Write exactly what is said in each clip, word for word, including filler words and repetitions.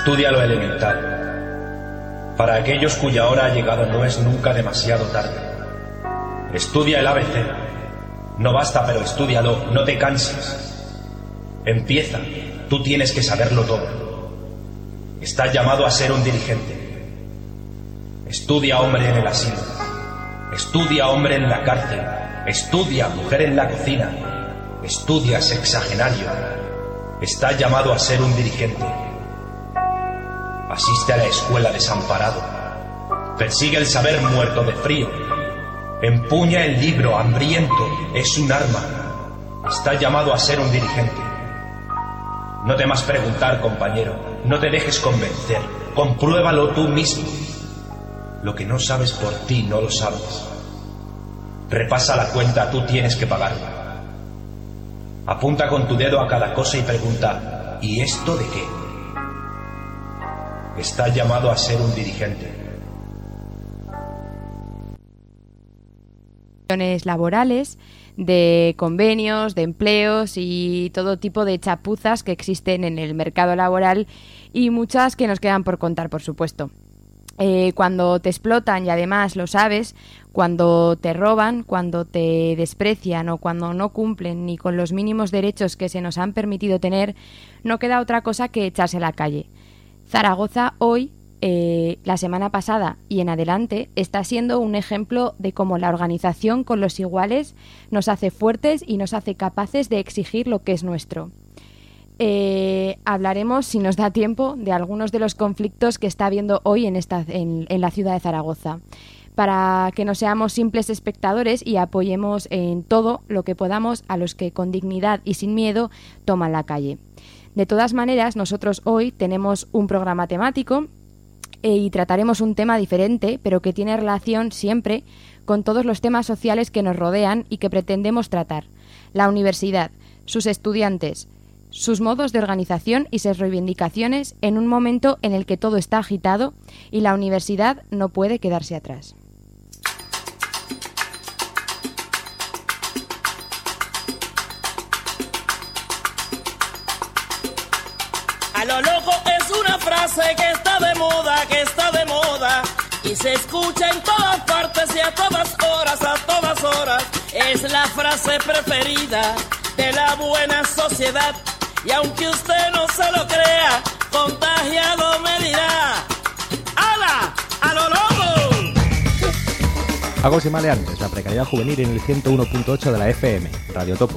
Estudia lo elemental. Para aquellos cuya hora ha llegado no es nunca demasiado tarde. Estudia el A B C. No basta, pero estúdialo, no te canses. Empieza, tú tienes que saberlo todo. Estás llamado a ser un dirigente. Estudia, hombre, en el asilo. Estudia, hombre, en la cárcel. Estudia, mujer, en la cocina. Estudia, sexagenario. Estás llamado a ser un dirigente. Asiste a la escuela desamparado. Persigue el saber muerto de frío. Empuña el libro hambriento. Es un arma. Estás llamado a ser un dirigente. No temas preguntar, compañero. No te dejes convencer. Compruébalo tú mismo. Lo que no sabes por ti no lo sabes. Repasa la cuenta, tú tienes que pagarla. Apunta con tu dedo a cada cosa y pregunta, ¿y esto de qué? Estás llamado a ser un dirigente. Laborales, de convenios, de empleos y todo tipo de chapuzas que existen en el mercado laboral y muchas que nos quedan por contar, por supuesto. Eh, cuando te explotan y además lo sabes, cuando te roban, cuando te desprecian o cuando no cumplen ni con los mínimos derechos que se nos han permitido tener, no queda otra cosa que echarse a la calle. Zaragoza hoy, eh, la semana pasada y en adelante, está siendo un ejemplo de cómo la organización con los iguales nos hace fuertes y nos hace capaces de exigir lo que es nuestro. Eh, hablaremos, si nos da tiempo, de algunos de los conflictos que está habiendo hoy en, esta, en, en la ciudad de Zaragoza, para que no seamos simples espectadores y apoyemos en todo lo que podamos a los que con dignidad y sin miedo toman la calle. De todas maneras, nosotros hoy tenemos un programa temático eh, y trataremos un tema diferente, pero que tiene relación siempre con todos los temas sociales que nos rodean y que pretendemos tratar. La universidad, sus estudiantes, sus modos de organización y sus reivindicaciones en un momento en el que todo está agitado y la universidad no puede quedarse atrás. A lo loco es una frase que está de moda, que está de moda y se escucha en todas partes y a todas horas, a todas horas. Es la frase preferida de la buena sociedad. Y aunque usted no se lo crea, contagiado me dirá, ¡hala! ¡A lo loco! Vagos y maleantes, la precariedad juvenil en el ciento uno punto ocho de la F M, Radio Topo.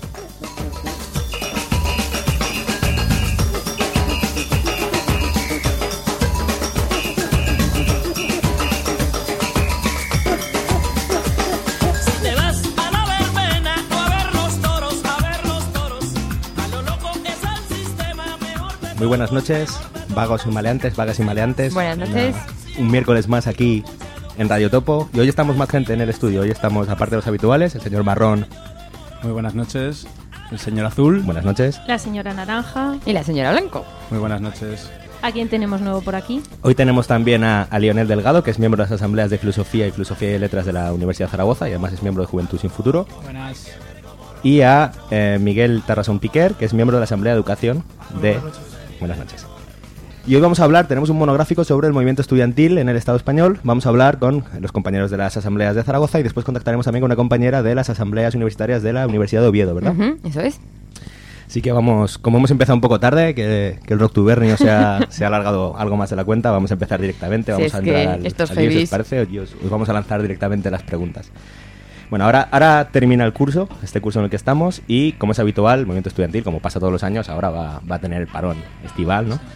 Muy buenas noches, vagos y maleantes, vagas y maleantes. Buenas noches. Una, un miércoles más aquí en Radio Topo. Y hoy estamos más gente en el estudio. Hoy estamos, aparte de los habituales, el señor Marrón. Muy buenas noches. El señor Azul. Buenas noches. La señora Naranja. Y la señora Blanco. Muy buenas noches. ¿A quién tenemos nuevo por aquí? Hoy tenemos también a, a Lionel Delgado, que es miembro de las asambleas de Filosofía y Filosofía y Letras de la Universidad de Zaragoza y además es miembro de Juventud Sin Futuro. Buenas. Y a eh, Miguel Tarrasón Piquer, que es miembro de la Asamblea de Educación de... Buenas noches. Buenas noches. Y hoy vamos a hablar, tenemos un monográfico sobre el movimiento estudiantil en el Estado español. Vamos a hablar con los compañeros de las asambleas de Zaragoza y después contactaremos también con una compañera de las asambleas universitarias de la Universidad de Oviedo, ¿verdad? Uh-huh, eso es. Así que vamos, como hemos empezado un poco tarde, que, que el Rocktubernio se ha, se ha alargado algo más de la cuenta, vamos a empezar directamente, vamos sí, a entrar al, estos al lío, si os parece, y os, os vamos a lanzar directamente las preguntas. Bueno, ahora, ahora termina el curso, este curso en el que estamos, y como es habitual, el movimiento estudiantil, como pasa todos los años, ahora va, va a tener el parón estival, ¿no?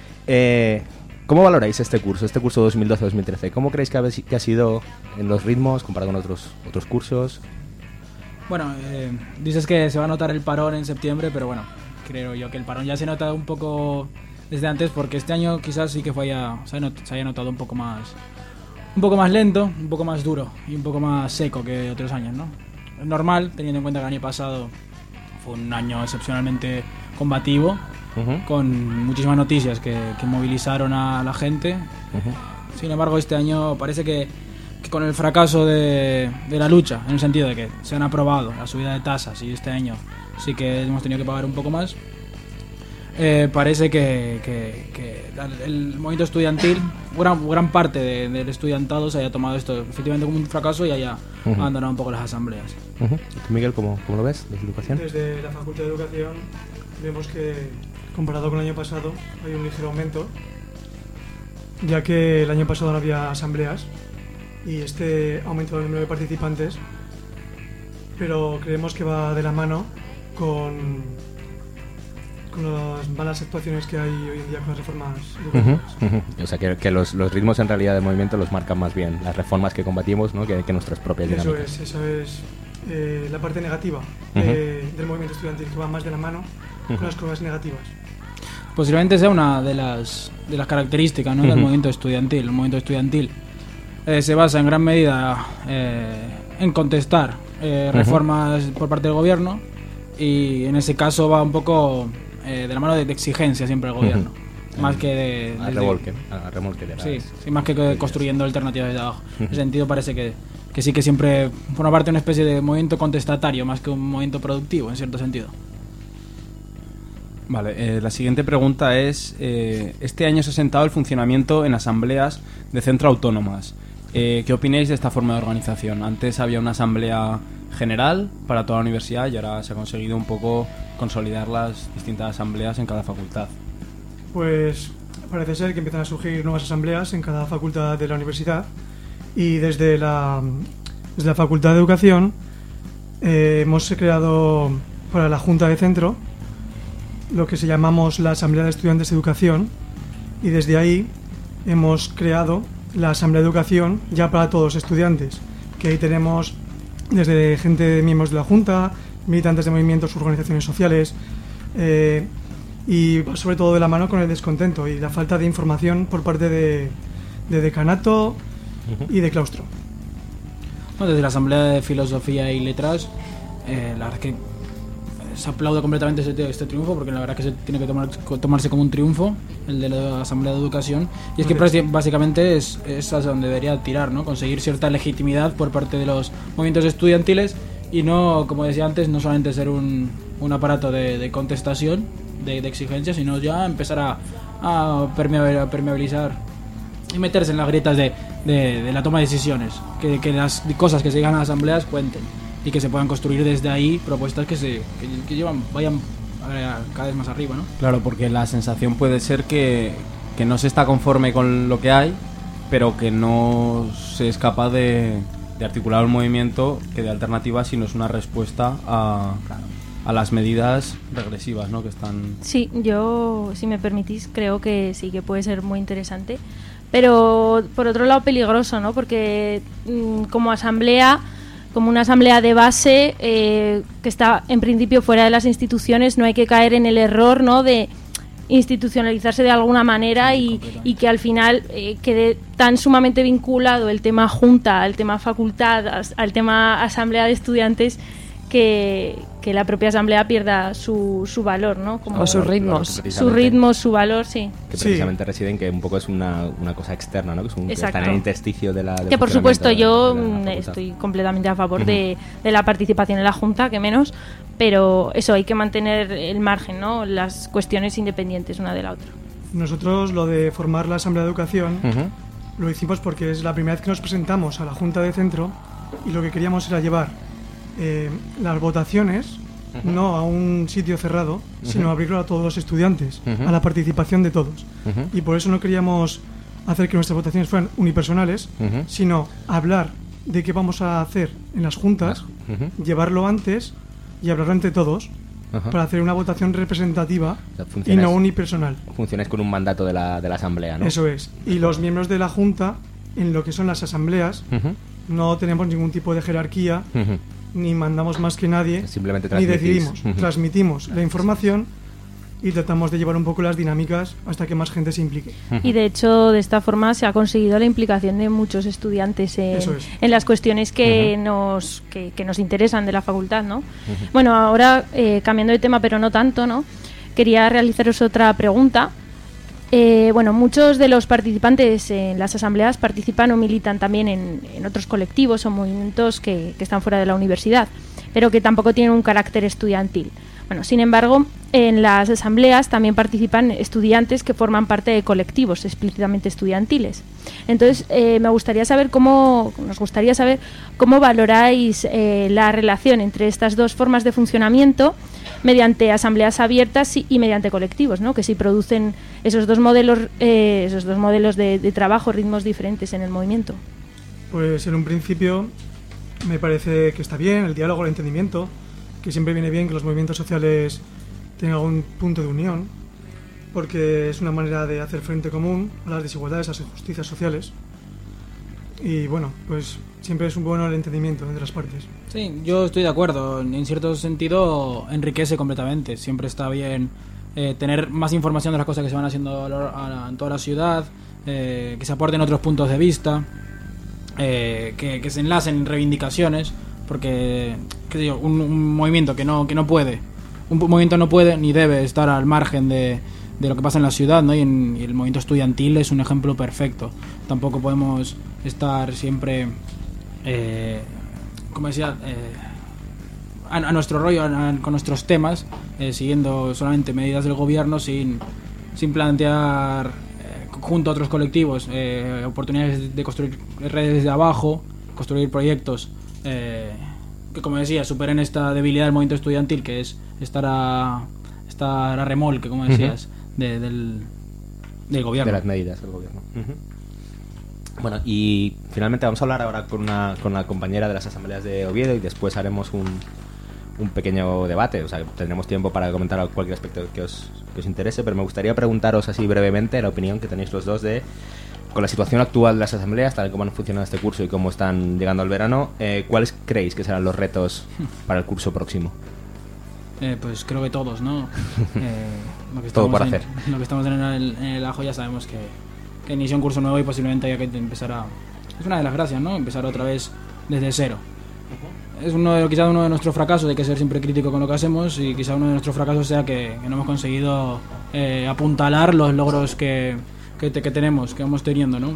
Eh, ¿Cómo valoráis este curso, este curso dos mil doce dos mil trece? ¿Cómo creéis que ha, que ha sido en los ritmos comparado con otros, otros cursos? Bueno, eh, dices que se va a notar el parón en septiembre, pero bueno, creo yo que el parón ya se nota un poco desde antes, porque este año quizás sí que fue ya, se, not, se haya notado un poco más un poco más lento, un poco más duro y un poco más seco que otros años, ¿no? Es normal, teniendo en cuenta que el año pasado fue un año excepcionalmente combativo, uh-huh. con muchísimas noticias que, que movilizaron a la gente. Uh-huh. Sin embargo, este año parece que, que con el fracaso de, de la lucha, en el sentido de que se han aprobado la subida de tasas y este año sí que hemos tenido que pagar un poco más, eh, parece que, que, que el movimiento estudiantil, gran, gran parte de, del estudiantado se haya tomado esto efectivamente como un fracaso y haya uh-huh. abandonado un poco las asambleas. Uh-huh. ¿Tú, Miguel, cómo, cómo lo ves desde educación? Desde la Facultad de Educación vemos que, comparado con el año pasado, hay un ligero aumento, ya que el año pasado no había asambleas y este ha aumentado el número de participantes, pero creemos que va de la mano con, con las malas actuaciones que hay hoy en día con las reformas educativas. Uh-huh, uh-huh. O sea, que, que los, los ritmos en realidad de movimiento los marcan más bien las reformas que combatimos, ¿no? que, que nuestras propias eso dinámicas. Es, eso es eh, la parte negativa uh-huh. de, del movimiento estudiantil, que va más de la mano uh-huh. con las cosas negativas. Posiblemente sea una de las, de las características, ¿no? uh-huh. del movimiento estudiantil. El movimiento estudiantil eh, se basa en gran medida eh, en contestar eh, reformas uh-huh. por parte del gobierno, y en ese caso va un poco eh, de la mano de, de exigencia siempre del gobierno, uh-huh. más que de... A remolque, a remolque de las... Sí, sí, más que, que construyendo alternativas desde abajo. Uh-huh. En ese sentido parece que, que sí que siempre forma parte de una especie de movimiento contestatario más que un movimiento productivo, en cierto sentido. Vale, eh, la siguiente pregunta es, eh, este año se ha sentado el funcionamiento en asambleas de centro autónomas. Eh, ¿Qué opináis de esta forma de organización? Antes había una asamblea general para toda la universidad y ahora se ha conseguido un poco consolidar las distintas asambleas en cada facultad. Pues parece ser que empiezan a surgir nuevas asambleas en cada facultad de la universidad, y desde la, desde la Facultad de Educación eh, hemos creado para la Junta de Centro lo que se llamamos la Asamblea de Estudiantes de Educación, y desde ahí hemos creado la Asamblea de Educación ya para todos los estudiantes, que ahí tenemos desde gente, miembros de la Junta, militantes de movimientos, organizaciones sociales, eh, y sobre todo de la mano con el descontento y la falta de información por parte de, de decanato uh-huh. y de claustro. Bueno, desde la Asamblea de Filosofía y Letras, eh, la verdad es que se aplaude completamente este, este triunfo, porque la verdad es que se tiene que tomar, tomarse como un triunfo el de la Asamblea de Educación, y es que básicamente es, es hacia donde debería tirar, ¿no? Conseguir cierta legitimidad por parte de los movimientos estudiantiles y no, como decía antes, no solamente ser un, un aparato de, de contestación, de, de exigencia, sino ya empezar a, a permeabilizar y meterse en las grietas de, de, de la toma de decisiones, que, que las cosas que se digan en las asambleas cuenten y que se puedan construir desde ahí propuestas que se que, que llevan vayan a, cada vez más arriba, ¿no? Claro, porque la sensación puede ser que, que no se está conforme con lo que hay, pero que no se es capaz de, de articular un movimiento que dé alternativas, sino es una respuesta a, a las medidas regresivas, ¿no? Que están... Sí, yo, si me permitís, creo que sí que puede ser muy interesante, pero por otro lado peligroso, ¿no? Porque mmm, como asamblea como una asamblea de base eh, que está en principio fuera de las instituciones, no hay que caer en el error, ¿no? De institucionalizarse de alguna manera y, y que al final eh, quede tan sumamente vinculado el tema junta, al tema facultad, al tema asamblea de estudiantes, que, que la propia asamblea pierda su, su valor, ¿no? Como o sus ritmos. Su ritmo, su valor, sí. Que precisamente sí. residen que un poco es una, una cosa externa, ¿no? Que, es un, que está en el intersticio de la... Que por supuesto de, yo de la estoy completamente a favor uh-huh. de, de la participación en la Junta, que menos, pero eso, hay que mantener el margen, ¿no? Las cuestiones independientes una de la otra. Nosotros lo de formar la Asamblea de Educación uh-huh. lo hicimos porque es la primera vez que nos presentamos a la Junta de Centro y lo que queríamos era llevar Eh, las votaciones uh-huh. no a un sitio cerrado, uh-huh. sino abrirlo a todos los estudiantes, uh-huh. a la participación de todos. Uh-huh. Y por eso no queríamos hacer que nuestras votaciones fueran unipersonales, uh-huh. sino hablar de qué vamos a hacer en las juntas, uh-huh. llevarlo antes y hablarlo entre todos, uh-huh. para hacer una votación representativa, o sea, y no unipersonal. Funcionáis con un mandato de la, de la asamblea, ¿no? Eso es. Y los miembros de la Junta, en lo que son las asambleas, uh-huh. no tenemos ningún tipo de jerarquía, uh-huh. ni mandamos más que nadie, simplemente ni decidimos. Uh-huh. Transmitimos la información y tratamos de llevar un poco las dinámicas hasta que más gente se implique. Uh-huh. Y de hecho, de esta forma se ha conseguido la implicación de muchos estudiantes en, es. en las cuestiones que, uh-huh. nos, que, que nos interesan de la facultad, ¿no? Uh-huh. Bueno, ahora, eh, cambiando de tema, pero no tanto, ¿no? Quería realizaros otra pregunta. Eh, bueno, muchos de los participantes en las asambleas participan o militan también en, en otros colectivos o movimientos que, que están fuera de la universidad, pero que tampoco tienen un carácter estudiantil. Bueno, sin embargo, en las asambleas también participan estudiantes que forman parte de colectivos explícitamente estudiantiles. Entonces, eh, me gustaría saber cómo, nos gustaría saber cómo valoráis eh, la relación entre estas dos formas de funcionamiento mediante asambleas abiertas y, y mediante colectivos, ¿no? Que si producen esos dos modelos, eh, esos dos modelos de, de trabajo, ritmos diferentes en el movimiento. Pues en un principio me parece que está bien el diálogo, el entendimiento, que siempre viene bien que los movimientos sociales tengan un punto de unión, porque es una manera de hacer frente común a las desigualdades, a las injusticias sociales. Y bueno, pues siempre es un bueno el entendimiento entre las partes. Sí, yo estoy de acuerdo. En cierto sentido enriquece completamente. Siempre está bien eh, tener más información de las cosas que se van haciendo a la, a la, en toda la ciudad, eh, que se aporten otros puntos de vista, eh, que, que se enlacen reivindicaciones, porque qué sé yo, un, un movimiento que no que no puede, un movimiento no puede ni debe estar al margen de, de lo que pasa en la ciudad, ¿no? Y, en, y el movimiento estudiantil es un ejemplo perfecto. Tampoco podemos estar siempre, eh, como decía, eh, a, a nuestro rollo, a, con nuestros temas, eh, siguiendo solamente medidas del gobierno sin, sin plantear eh, junto a otros colectivos eh, oportunidades de construir redes desde abajo, construir proyectos eh, que, como decía, superen esta debilidad del movimiento estudiantil, que es estar a, estar a remolque, como decías, uh-huh. de, del, del gobierno. De las medidas del gobierno. Uh-huh. Bueno, y finalmente vamos a hablar ahora con una, con una compañera de las asambleas de Oviedo y después haremos un, un pequeño debate. O sea, tendremos tiempo para comentar cualquier aspecto que os, que os interese, pero me gustaría preguntaros así brevemente la opinión que tenéis los dos de, con la situación actual de las asambleas, tal y como han funcionado este curso y cómo están llegando al verano, eh, ¿cuáles creéis que serán los retos para el curso próximo? Eh, pues creo que todos, ¿no? Eh, lo que Todo por en, hacer. Lo que estamos en el, en el ajo ya sabemos que, que inicia un curso nuevo y posiblemente haya que empezar a... Es una de las gracias, ¿no? Empezar otra vez desde cero. Uh-huh. Es uno de, quizá uno de nuestros fracasos, hay que ser siempre crítico con lo que hacemos, y quizá uno de nuestros fracasos sea que, que no hemos conseguido eh, apuntalar los logros que, que, te, que tenemos, que vamos teniendo, ¿no?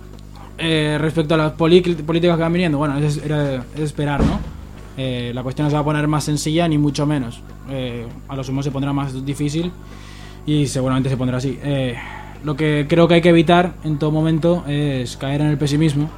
Eh, respecto a las poli- políticas que van viniendo, bueno, es, era, es esperar, ¿no? Eh, la cuestión no se va a poner más sencilla ni mucho menos. Eh, a lo sumo se pondrá más difícil y seguramente se pondrá así. Eh, lo que creo que hay que evitar en todo momento es caer en el pesimismo.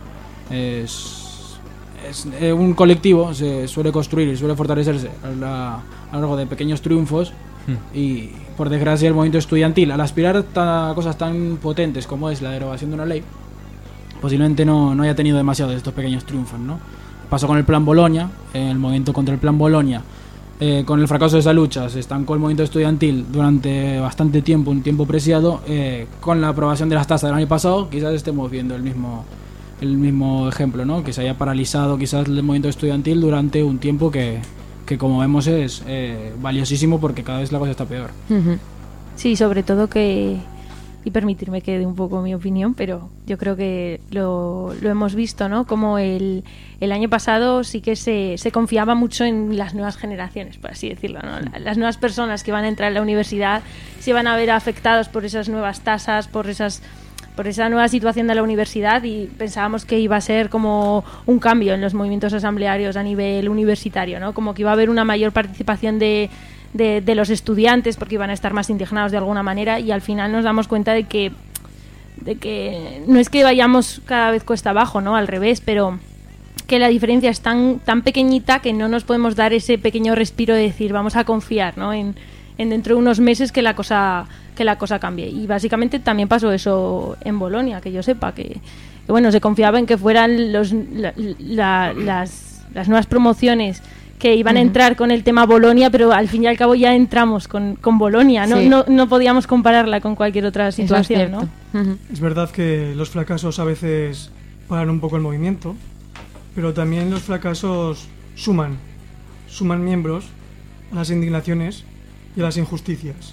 Es, es eh, un colectivo se suele construir y suele fortalecerse a, la, a lo largo de pequeños triunfos. Hmm. Y por desgracia el movimiento estudiantil, al aspirar a cosas tan potentes como es la derogación de una ley, posiblemente no, no haya tenido demasiado de estos pequeños triunfos, ¿no? Pasó con el Plan Bolonia, en el movimiento contra el Plan Bolonia. Eh, con el fracaso de esa lucha se estancó el movimiento estudiantil durante bastante tiempo, un tiempo preciado. Eh, con la aprobación de las tasas del año pasado quizás estemos viendo el mismo el mismo ejemplo, ¿no? Que se haya paralizado quizás el movimiento estudiantil durante un tiempo que, que como vemos es eh, valiosísimo, porque cada vez la cosa está peor. Uh-huh. Sí, sobre todo que, y permitirme que dé un poco mi opinión, pero yo creo que lo, lo hemos visto, ¿no? Como el, el año pasado sí que se, se confiaba mucho en las nuevas generaciones, por así decirlo, ¿no? Las nuevas personas que van a entrar en la universidad se van a ver afectados por esas nuevas tasas, por esas por esa nueva situación de la universidad, y pensábamos que iba a ser como un cambio en los movimientos asamblearios a nivel universitario, ¿no? Como que iba a haber una mayor participación de De, de los estudiantes, porque iban a estar más indignados de alguna manera, y al final nos damos cuenta de que de que no es que vayamos cada vez cuesta abajo, ¿no? Al revés, pero que la diferencia es tan tan pequeñita que no nos podemos dar ese pequeño respiro de decir vamos a confiar, ¿no? En, en dentro de unos meses que la cosa que la cosa cambie. Y básicamente también pasó eso en Bolonia, que yo sepa, que, que bueno, se confiaba en que fueran los la, la, las, las nuevas promociones que iban a entrar con el tema Bolonia, pero al fin y al cabo ya entramos con, con Bolonia, ¿no? Sí. No, no podíamos compararla con cualquier otra situación, es ¿no? Uh-huh. Es verdad que los fracasos a veces paran un poco el movimiento, pero también los fracasos suman, suman miembros a las indignaciones y a las injusticias.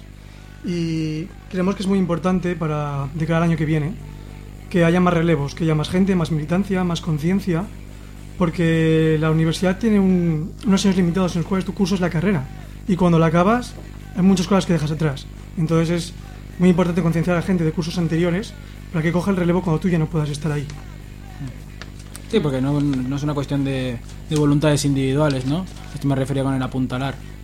Y creemos que es muy importante para de cara al año que viene que haya más relevos, que haya más gente, más militancia, más conciencia, porque la universidad tiene un, unos años limitados en los cuales tu curso es la carrera, y cuando la acabas hay muchas cosas que dejas atrás. Entonces es muy importante concienciar a la gente de cursos anteriores para que coja el relevo cuando tú ya no puedas estar ahí. Sí, porque no, no es una cuestión de, de voluntades individuales, ¿no? Esto me refería con el apuntalar.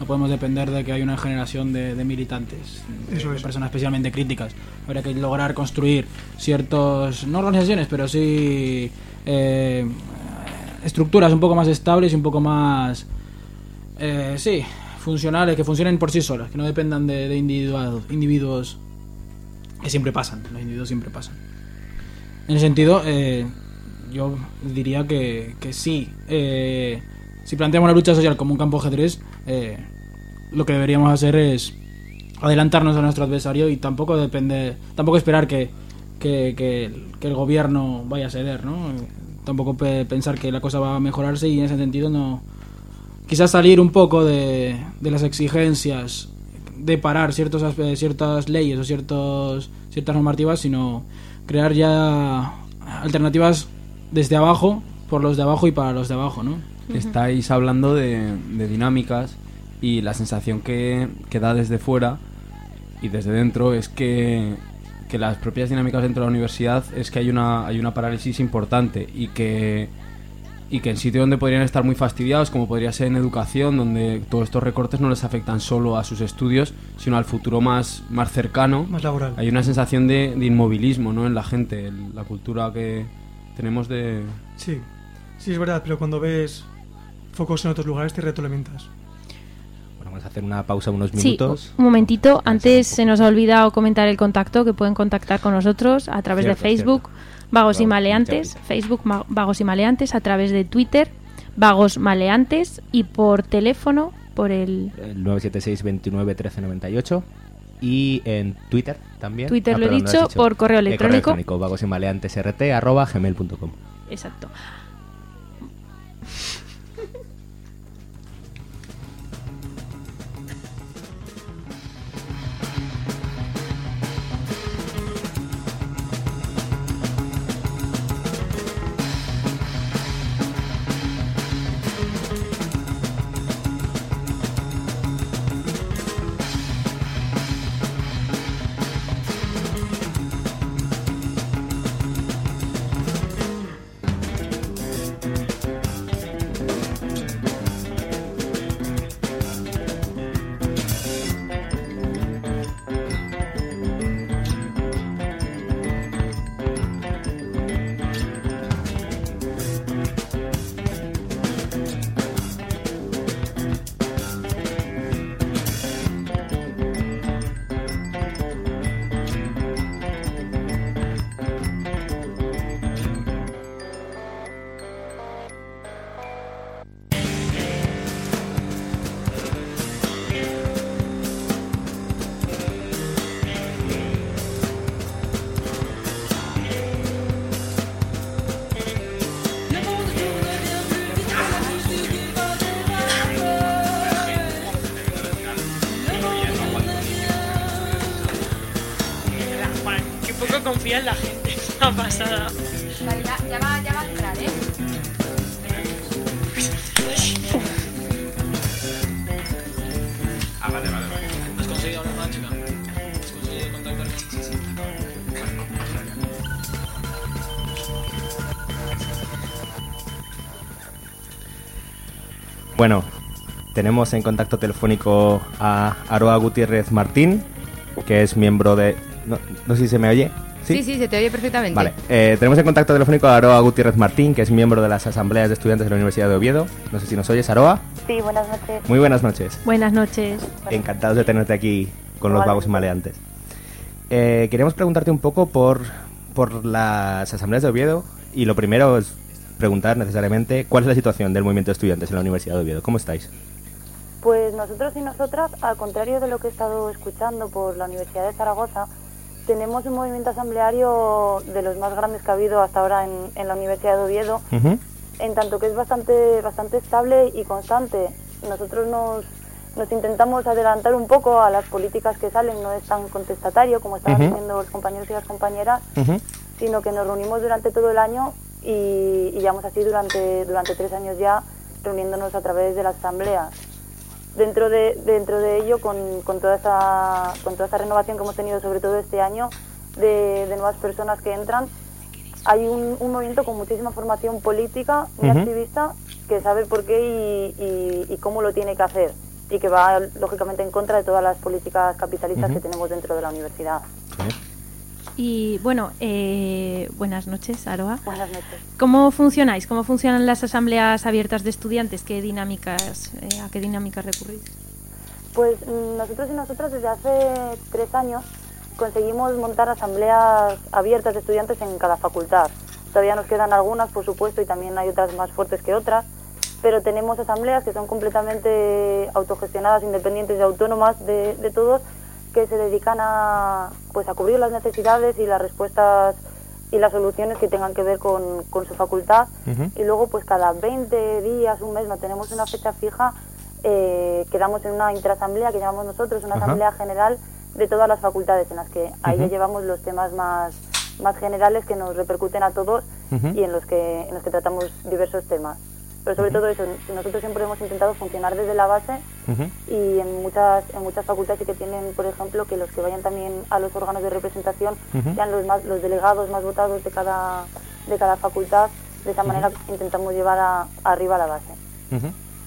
no podemos depender de que hay una generación de, de militantes, de, Eso de es. personas especialmente críticas. Habría que lograr construir ciertos, no organizaciones, pero sí eh, estructuras un poco más estables y un poco más, eh, sí, funcionales, que funcionen por sí solas, que no dependan de, de individuos, individuos que siempre pasan, los individuos siempre pasan. En ese sentido, eh, yo diría que, que sí, eh, si planteamos la lucha social como un campo ajedrez, eh, lo que deberíamos hacer es adelantarnos a nuestro adversario y tampoco depende, tampoco esperar que, que, que, el, que el gobierno vaya a ceder, ¿no? Tampoco pe- pensar que la cosa va a mejorarse y en ese sentido no, quizás salir un poco de, de las exigencias de parar ciertos aspe- ciertas leyes o ciertos ciertas normativas, sino crear ya alternativas desde abajo, por los de abajo y para los de abajo, ¿no? Estáis hablando de, de dinámicas y la sensación que, que da desde fuera y desde dentro es que, que las propias dinámicas dentro de la universidad es que hay una, hay una parálisis importante y que, y que en sitios donde podrían estar muy fastidiados, como podría ser en educación, donde todos estos recortes no les afectan solo a sus estudios, sino al futuro más, más cercano, Más laboral. hay una sensación de, de inmovilismo, ¿no?, en la gente, el- la cultura que tenemos de... Sí, sí es verdad, pero cuando ves focos en otros lugares te retroalimentas. Bueno, vamos a hacer una pausa unos Sí, minutos. un momentito. Vamos a Antes hacer se nos ha olvidado comentar el contacto, que pueden contactar con nosotros a través Cierto, de Facebook, cierto. Vagos y Vamos, Maleantes, muchas Facebook Ma- Vagos y Maleantes, a través de Twitter, Vagos Maleantes, y por teléfono, por el El nueve siete seis, veintinueve, trece, noventa y ocho. Y en Twitter también. Twitter Ah, lo he perdón, no dicho, has por correo Eh, electrónico. correo electrónico, vagosymalleantesrt arroba gmail punto com. Exacto. Juan, que poco confía en la gente. Una pasada. Vale, ya, ya va, ya va a entrar, ¿eh? Ah, vale, vale, vale. ¿Has conseguido hablar con la chica? ¿Has conseguido contactar? Sí, sí. Bueno, tenemos en contacto telefónico a Aroa Gutiérrez Martín, que es miembro de... No, no sé si se me oye. Sí, Sí, sí, se te oye perfectamente. Vale, eh, tenemos en contacto telefónico a Aroa Gutiérrez Martín, que es miembro de las asambleas de estudiantes de la Universidad de Oviedo. No sé si nos oyes, Aroa. Sí, buenas noches. Muy buenas noches. Buenas noches. Encantados de tenerte aquí con los Igualmente. vagos y maleantes. Eh, queríamos preguntarte un poco por, por las asambleas de Oviedo, y lo primero es preguntar necesariamente cuál es la situación del movimiento de estudiantes en la Universidad de Oviedo. ¿Cómo estáis? Pues nosotros y nosotras, al contrario de lo que he estado escuchando por la Universidad de Zaragoza, tenemos un movimiento asambleario de los más grandes que ha habido hasta ahora en, en la Universidad de Oviedo, Ujú. en tanto que es bastante, bastante estable y constante. Nosotros nos, nos intentamos adelantar un poco a las políticas que salen, no es tan contestatario como estaban Ujú. diciendo los compañeros y las compañeras, Ujú. sino que nos reunimos durante todo el año y, y llevamos así durante, durante tres años ya reuniéndonos a través de las asambleas. Dentro de, dentro de ello, con, con, toda esa, con toda esa renovación que hemos tenido, sobre todo este año, de, de nuevas personas que entran, hay un, un movimiento con muchísima formación política, muy Ujú. activista, que sabe por qué y, y, y cómo lo tiene que hacer. y que va lógicamente en contra de todas las políticas capitalistas Ujú. que tenemos dentro de la universidad. Y bueno, eh, buenas noches, Aroa. Buenas noches. ¿Cómo funcionáis? ¿Cómo funcionan las asambleas abiertas de estudiantes? ¿Qué dinámicas, eh, ¿A qué dinámicas recurrís? Pues mm, nosotros y nosotras desde hace tres años conseguimos montar asambleas abiertas de estudiantes en cada facultad. Todavía nos quedan algunas, por supuesto, y también hay otras más fuertes que otras, pero tenemos asambleas que son completamente autogestionadas, independientes y autónomas de, de todos, que se dedican a, pues, a cubrir las necesidades y las respuestas y las soluciones que tengan que ver con, con su facultad. Ujú. Y luego, pues cada veinte días, un mes, no tenemos una fecha fija, eh, quedamos en una interasamblea que llamamos nosotros, una Ajá. asamblea general de todas las facultades, en las que ahí ya Ujú. llevamos los temas más, más generales que nos repercuten a todos Ujú. y en los que en los que tratamos diversos temas. Pero sobre Ujú. todo eso, nosotros siempre hemos intentado funcionar desde la base Ujú. y en muchas en muchas facultades sí que tienen, por ejemplo, que los que vayan también a los órganos de representación Ujú. sean los más, los delegados más votados de cada de cada facultad. De esa manera intentamos llevar a, arriba la base. Ujú.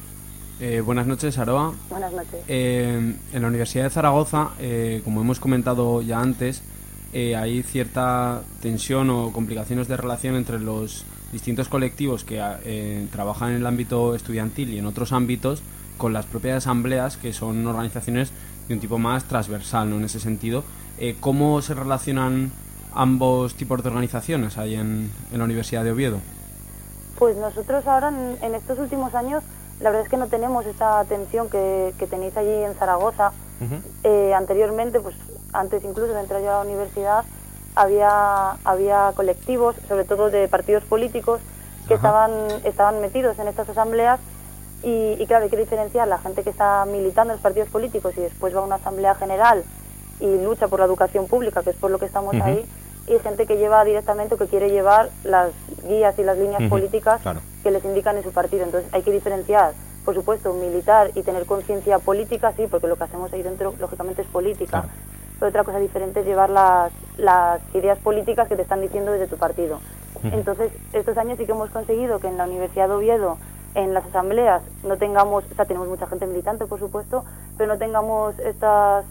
Eh, buenas noches, Aroa. Buenas noches. Eh, en la Universidad de Zaragoza, eh, como hemos comentado ya antes, eh, hay cierta tensión o complicaciones de relación entre los distintos colectivos que eh, trabajan en el ámbito estudiantil y en otros ámbitos con las propias asambleas, que son organizaciones de un tipo más transversal, ¿no? En ese sentido, eh, ¿cómo se relacionan ambos tipos de organizaciones ahí en, en la Universidad de Oviedo? Pues nosotros ahora en, en estos últimos años la verdad es que no tenemos esa tensión que, que tenéis allí en Zaragoza. Ujú. Eh, anteriormente, pues antes incluso de entrar yo a la universidad, había, había colectivos, sobre todo de partidos políticos, que Ajá. estaban, estaban metidos en estas asambleas y, y claro, hay que diferenciar la gente que está militando en los partidos políticos y después va a una asamblea general y lucha por la educación pública, que es por lo que estamos Ujú. ahí, y gente que lleva directamente o que quiere llevar las guías y las líneas Ujú. políticas Claro. que les indican en su partido. Entonces hay que diferenciar, por supuesto, militar y tener conciencia política, sí, porque lo que hacemos ahí dentro lógicamente es política. Claro. Pero otra cosa diferente es llevar las, las ideas políticas que te están diciendo desde tu partido. Ujú. Entonces, estos años sí que hemos conseguido que en la Universidad de Oviedo, en las asambleas, no tengamos, o sea, tenemos mucha gente militante, por supuesto, pero no tengamos estas,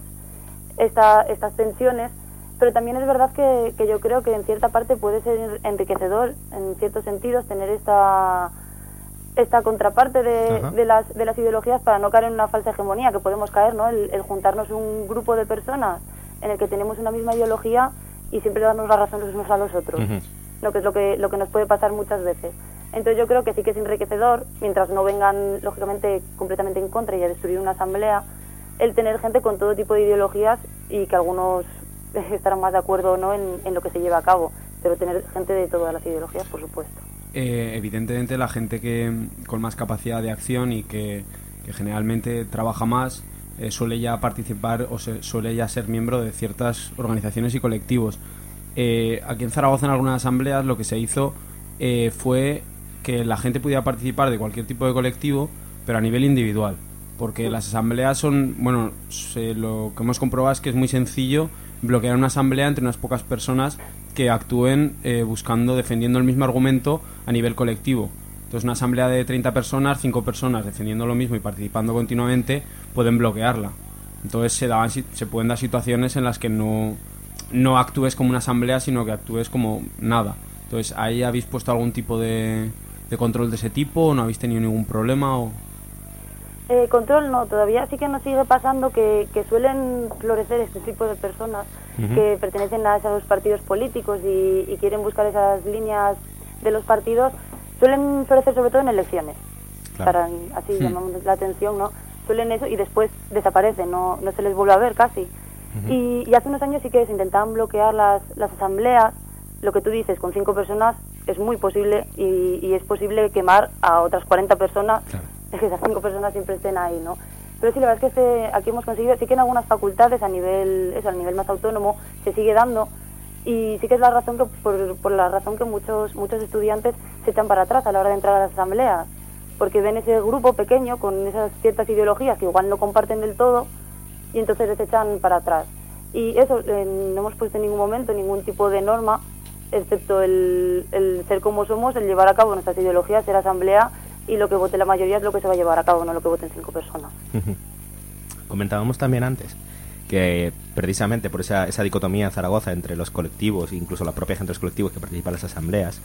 esta, estas tensiones. Pero también es verdad que, que yo creo que en cierta parte puede ser enriquecedor, en ciertos sentidos, tener esta esta contraparte de, Ajá. de, las, de las ideologías para no caer en una falsa hegemonía, que podemos caer, ¿no? El, el juntarnos un grupo de personas en el que tenemos una misma ideología y siempre darnos la razón los unos a los otros, Ujú. lo que es lo que, lo que nos puede pasar muchas veces. Entonces yo creo que sí que es enriquecedor, mientras no vengan, lógicamente, completamente en contra y a destruir una asamblea, el tener gente con todo tipo de ideologías y que algunos estarán más de acuerdo o no en, en lo que se lleva a cabo, pero tener gente de todas las ideologías, por supuesto. Eh, evidentemente la gente que con más capacidad de acción y que, que generalmente trabaja más eh, suele ya participar o se, suele ya ser miembro de ciertas organizaciones y colectivos. Eh, aquí en Zaragoza en algunas asambleas lo que se hizo eh, fue que la gente pudiera participar de cualquier tipo de colectivo, pero a nivel individual, porque las asambleas son, bueno, se, lo que hemos comprobado es que es muy sencillo bloquear una asamblea entre unas pocas personas que actúen eh, buscando, defendiendo el mismo argumento a nivel colectivo. Entonces una asamblea de treinta personas, cinco personas defendiendo lo mismo y participando continuamente, pueden bloquearla. Entonces se, daban, se pueden dar situaciones en las que no, no actúes como una asamblea, sino que actúes como nada. Entonces, ¿ahí habéis puesto algún tipo de, de control de ese tipo o no habéis tenido ningún problema? O... Eh, control no, todavía sí que nos sigue pasando que, que suelen florecer este tipo de personas Ujú. que pertenecen a esos partidos políticos y, y quieren buscar esas líneas de los partidos, suelen florecer sobre todo en elecciones, Claro. para así Hmm. llamamos la atención, ¿no? Suelen eso y después desaparecen, no, no se les vuelve a ver casi. Ujú. y, y hace unos años sí que se intentaban bloquear las, las asambleas, lo que tú dices, con cinco personas es muy posible y, y es posible quemar a otras cuarenta personas, Claro. es que esas cinco personas siempre estén ahí, ¿no? Pero sí, la verdad es que este, aquí hemos conseguido, sí que en algunas facultades a nivel, eso, a nivel más autónomo se sigue dando y sí que es la razón que, por, por la razón que muchos, muchos estudiantes se echan para atrás a la hora de entrar a las asambleas, porque ven ese grupo pequeño con esas ciertas ideologías que igual no comparten del todo y entonces les echan para atrás. Y eso, eh, no hemos puesto en ningún momento ningún tipo de norma, excepto el, el ser como somos, el llevar a cabo nuestras ideologías, ser asamblea, y lo que vote la mayoría es lo que se va a llevar a cabo, no lo que voten cinco personas. Ujú. Comentábamos también antes que precisamente por esa, esa dicotomía en Zaragoza entre los colectivos e incluso la propia gente de los colectivos que participan en las asambleas,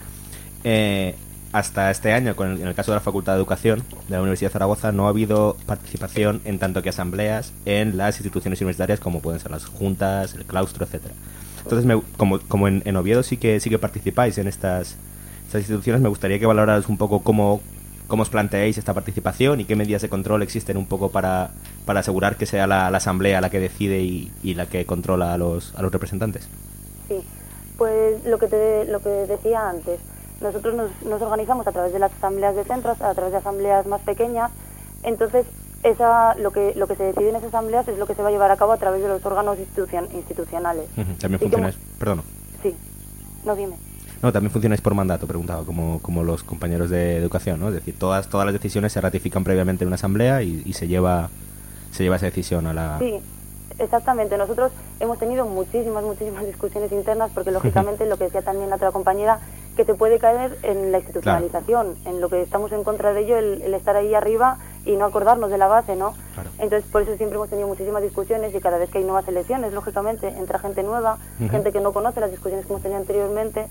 eh, hasta este año, con el, en el caso de la Facultad de Educación de la Universidad de Zaragoza, no ha habido participación en tanto que asambleas en las instituciones universitarias como pueden ser las juntas, el claustro, etcétera. Entonces, me, como, como en, en Oviedo sí que sí que participáis en estas, estas instituciones, me gustaría que valorarais un poco cómo, cómo os planteáis esta participación y qué medidas de control existen un poco para, para asegurar que sea la, la asamblea la que decide y, y la que controla a los, a los representantes. Sí, pues lo que, te, lo que decía antes. Nosotros nos, nos organizamos a través de las asambleas de centros, a través de asambleas más pequeñas. Entonces, esa, lo que lo que se decide en esas asambleas es lo que se va a llevar a cabo a través de los órganos institucion, institucionales. Uh-huh. También funcionáis, como, perdón. Sí, no, dime. No, también funcionáis por mandato, preguntaba, como, como los compañeros de educación, ¿no? Es decir, todas todas las decisiones se ratifican previamente en una asamblea y, y se lleva se lleva esa decisión a la... Sí, exactamente. Nosotros hemos tenido muchísimas, muchísimas discusiones internas porque, lógicamente, lo que decía también la otra compañera, que se puede caer en la institucionalización, claro. En lo que estamos en contra de ello, el, el estar ahí arriba y no acordarnos de la base, ¿no? Claro. Entonces, por eso siempre hemos tenido muchísimas discusiones y cada vez que hay nuevas elecciones, lógicamente, entra gente nueva, uh-huh. gente que no conoce las discusiones que hemos tenido anteriormente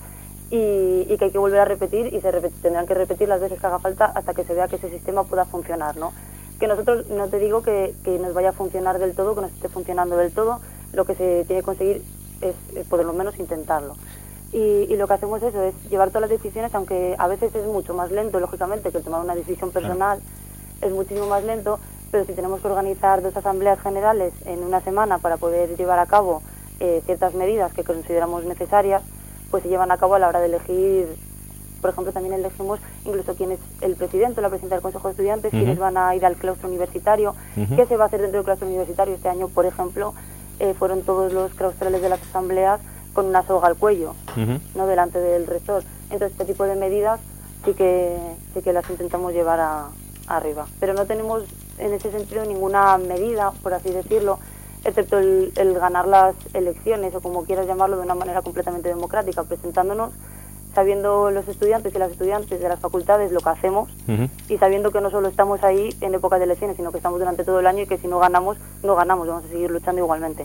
y, y que hay que volver a repetir y se repet- tendrán que repetir las veces que haga falta hasta que se vea que ese sistema pueda funcionar, ¿no? Que nosotros, no te digo que, que nos vaya a funcionar del todo, que nos esté funcionando del todo, lo que se tiene que conseguir es, es por lo menos intentarlo. Y, y lo que hacemos eso es llevar todas las decisiones, aunque a veces es mucho más lento, lógicamente, que el tomar una decisión personal es muchísimo más lento, pero si tenemos que organizar dos asambleas generales en una semana para poder llevar a cabo eh, ciertas medidas que consideramos necesarias, pues se llevan a cabo a la hora de elegir. Por ejemplo, también elegimos incluso quién es el presidente o la presidenta del Consejo de Estudiantes, uh-huh. quiénes van a ir al claustro universitario, uh-huh. qué se va a hacer dentro del claustro universitario. Este año, por ejemplo, eh, fueron todos los claustrales de las asambleas con una soga al cuello, uh-huh. no delante del rector. Entonces, este tipo de medidas sí que sí que las intentamos llevar a, a arriba. Pero no tenemos en ese sentido ninguna medida, por así decirlo, excepto el, el ganar las elecciones, o como quieras llamarlo, de una manera completamente democrática, presentándonos, sabiendo los estudiantes y las estudiantes de las facultades lo que hacemos, uh-huh. y sabiendo que no solo estamos ahí en época de elecciones, sino que estamos durante todo el año y que si no ganamos, no ganamos, vamos a seguir luchando igualmente.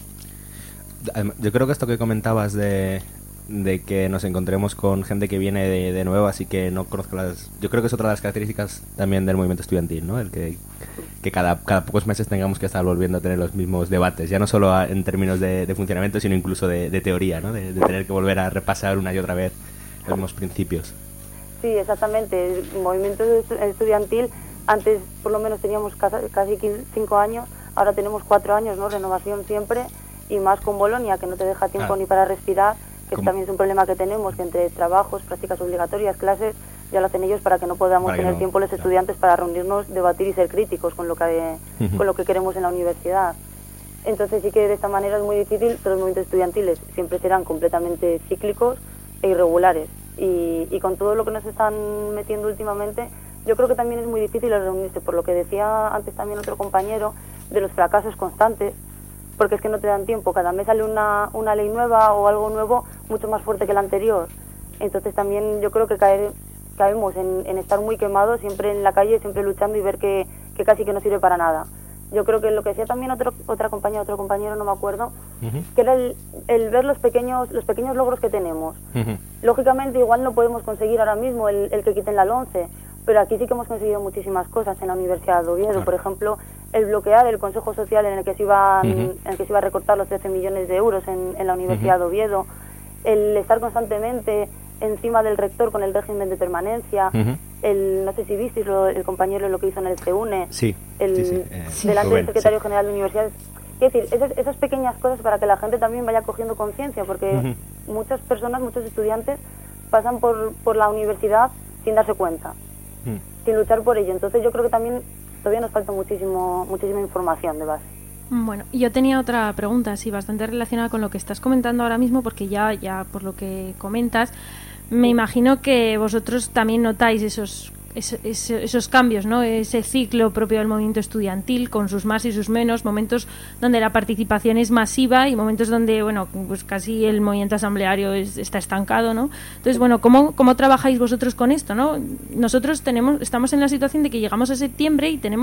Yo creo que esto que comentabas de, de que nos encontremos con gente que viene de, de nuevo, así que no conozca las... Yo creo que es otra de las características también del movimiento estudiantil, ¿no? El que, que cada, cada pocos meses tengamos que estar volviendo a tener los mismos debates, ya no solo a, en términos de, de funcionamiento, sino incluso de, de teoría, ¿no? De, de tener que volver a repasar una y otra vez los mismos principios. Sí, exactamente. El movimiento estudiantil, antes por lo menos teníamos casi, casi cinco años, ahora tenemos cuatro años, ¿no? Renovación siempre. Y más con Bolonia, que no te deja tiempo ah. ni para respirar, que ¿Cómo? También es un problema que tenemos, que entre trabajos, prácticas obligatorias, clases, ya lo hacen ellos para que no podamos para tener no, tiempo los claro. estudiantes para reunirnos, debatir y ser críticos con lo que uh-huh. con lo que queremos en la universidad. Entonces sí que de esta manera es muy difícil, pero los movimientos estudiantiles siempre serán completamente cíclicos e irregulares. Y, y con todo lo que nos están metiendo últimamente, yo creo que también es muy difícil reunirse, por lo que decía antes también otro compañero, de los fracasos constantes, porque es que no te dan tiempo, cada mes sale una, una ley nueva o algo nuevo mucho más fuerte que la anterior. Entonces también yo creo que caer, caemos en, en estar muy quemados, siempre en la calle, siempre luchando y ver que, que casi que no sirve para nada. Yo creo que lo que decía también otro, otra compañera, otro compañero, no me acuerdo, uh-huh. que era el, el ver los pequeños los pequeños logros que tenemos. Uh-huh. Lógicamente igual no podemos conseguir ahora mismo el, el que quiten la LOMCE, pero aquí sí que hemos conseguido muchísimas cosas en la Universidad de Oviedo. Claro. Por ejemplo, el bloquear el Consejo Social en el que se iban, uh-huh. en el que se iba a recortar los trece millones de euros en, en la Universidad uh-huh. de Oviedo, el estar constantemente encima del rector con el régimen de permanencia, uh-huh. el no sé si visteis lo, el compañero lo que hizo en el CEUNE, sí, el sí, sí. Eh, delante Rubén, del secretario sí. general de universidades. Es decir, esas, esas pequeñas cosas para que la gente también vaya cogiendo conciencia, porque uh-huh. muchas personas, muchos estudiantes pasan por, por la universidad sin darse cuenta, uh-huh. sin luchar por ello. Entonces yo creo que también todavía nos falta muchísimo muchísima información de base. Bueno, yo tenía otra pregunta, sí, bastante relacionada con lo que estás comentando ahora mismo, porque ya, ya por lo que comentas, me imagino que vosotros también notáis esos, esos, esos cambios, ¿no? Ese ciclo propio del movimiento estudiantil, con sus más y sus menos, momentos donde la participación es masiva y momentos donde, bueno, pues casi el movimiento asambleario es, está estancado, ¿no? Entonces, bueno, ¿cómo, cómo trabajáis vosotros con esto, no? Nosotros tenemos, estamos en la situación de que llegamos a septiembre y tenemos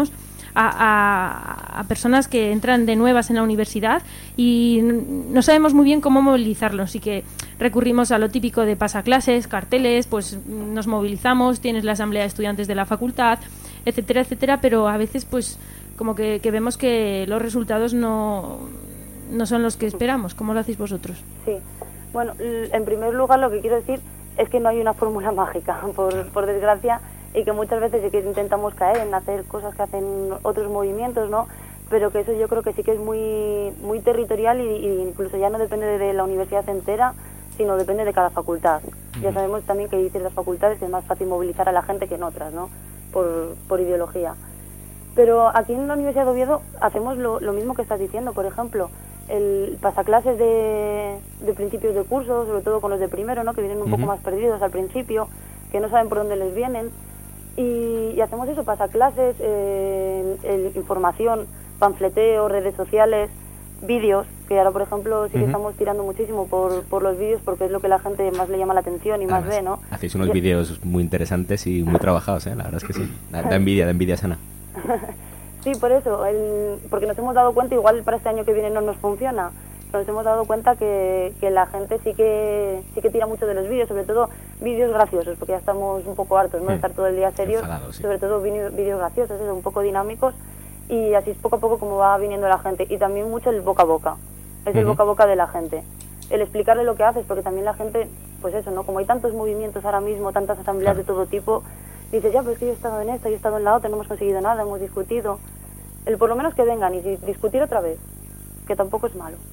a, a, a personas que entran de nuevas en la universidad y no sabemos muy bien cómo movilizarlos, así que recurrimos a lo típico de pasaclases, carteles, pues nos movilizamos, tienes la asamblea de estudiantes de la facultad, etcétera, etcétera, pero a veces pues como que, que vemos que los resultados no, no son los que esperamos. ¿Cómo lo hacéis vosotros? Sí, bueno, en primer lugar lo que quiero decir es que no hay una fórmula mágica, por, por desgracia, y que muchas veces sí que intentamos caer en hacer cosas que hacen otros movimientos, ¿no? Pero que eso yo creo que sí que es muy muy territorial y, y incluso ya no depende de la universidad entera, sino depende de cada facultad. Uh-huh. Ya sabemos también que hay ciertas facultades que es más fácil movilizar a la gente que en otras, ¿no? Por, por ideología. Pero aquí en la Universidad de Oviedo hacemos lo, lo mismo que estás diciendo, por ejemplo, el pasaclases de, de principios de curso, sobre todo con los de primero, ¿no? Que vienen un uh-huh. poco más perdidos al principio, que no saben por dónde les vienen. Y, y hacemos eso, pasaclases, eh, el, información, panfleteo, redes sociales, vídeos, que ahora por ejemplo sí que uh-huh. estamos tirando muchísimo por, por los vídeos porque es lo que la gente más le llama la atención y Además, más ve, ¿no? Hacéis unos y... vídeos muy interesantes y muy trabajados, ¿eh? La verdad es que sí, da, da envidia, da envidia sana. Sí, por eso, el, porque nos hemos dado cuenta, igual para este año que viene no nos funciona, pero nos hemos dado cuenta que, que la gente sí que sí que tira mucho de los vídeos, sobre todo vídeos graciosos, porque ya estamos un poco hartos, ¿no? De estar todo el día serios, Enfadado, sí. sobre todo vídeos graciosos, eso, un poco dinámicos, y así es poco a poco como va viniendo la gente, y también mucho el boca a boca, es uh-huh. el boca a boca de la gente, el explicarle lo que haces, porque también la gente, pues eso, ¿no? Como hay tantos movimientos ahora mismo, tantas asambleas claro. de todo tipo, dices, ya, pues que yo he estado en esta, yo he estado en la otra, no hemos conseguido nada, hemos discutido, el por lo menos que vengan y discutir otra vez, que tampoco es malo.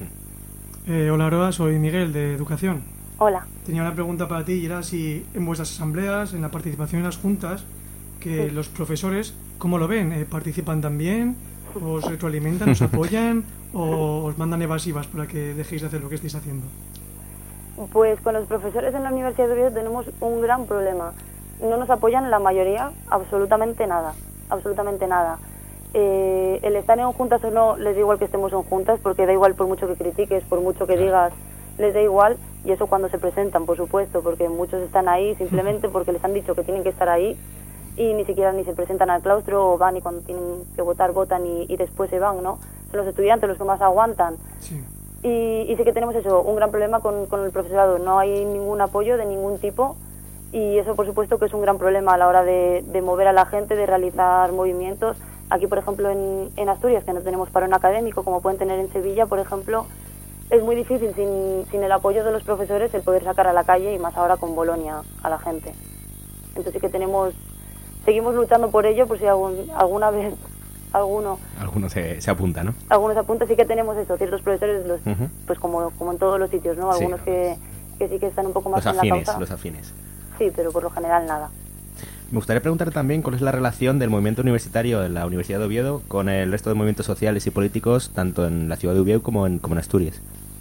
Eh, hola Aroa, soy Miguel de Educación. Hola. Tenía una pregunta para ti y era si en vuestras asambleas, en la participación en las juntas, que sí. los profesores, ¿cómo lo ven? Eh, ¿Participan también? ¿Os retroalimentan? ¿Os apoyan? ¿O os mandan evasivas para que dejéis de hacer lo que estáis haciendo? Pues con los profesores en la Universidad de Oviedo tenemos un gran problema. No nos apoyan la mayoría, absolutamente nada, absolutamente nada. Eh, el estar en juntas o no les da igual que estemos en juntas, porque da igual por mucho que critiques, por mucho que digas, les da igual, y eso cuando se presentan, por supuesto, porque muchos están ahí simplemente porque les han dicho que tienen que estar ahí y ni siquiera ni se presentan al claustro o van y cuando tienen que votar, votan y, y después se van, ¿no? Son los estudiantes los que más aguantan. Sí. Y, y sí que tenemos eso, un gran problema con, con el profesorado, no hay ningún apoyo de ningún tipo y eso por supuesto que es un gran problema a la hora de, de mover a la gente, de realizar movimientos. Aquí, por ejemplo, en, en Asturias, que no tenemos parón académico, como pueden tener en Sevilla, por ejemplo, es muy difícil sin, sin el apoyo de los profesores el poder sacar a la calle, y más ahora con Bolonia, a la gente. Entonces sí que tenemos, seguimos luchando por ello, por si algún, alguna vez alguno... Alguno se, se apunta, ¿no? Algunos se apunta, sí que tenemos eso, ciertos profesores, los, uh-huh. pues como, como en todos los sitios, ¿no? Algunos sí. Que, que sí que están un poco más los en afines, la causa. Los afines. Sí, pero por lo general nada. Me gustaría preguntar también cuál es la relación del movimiento universitario en la Universidad de Oviedo con el resto de movimientos sociales y políticos, tanto en la ciudad de Oviedo como en, como en Asturias.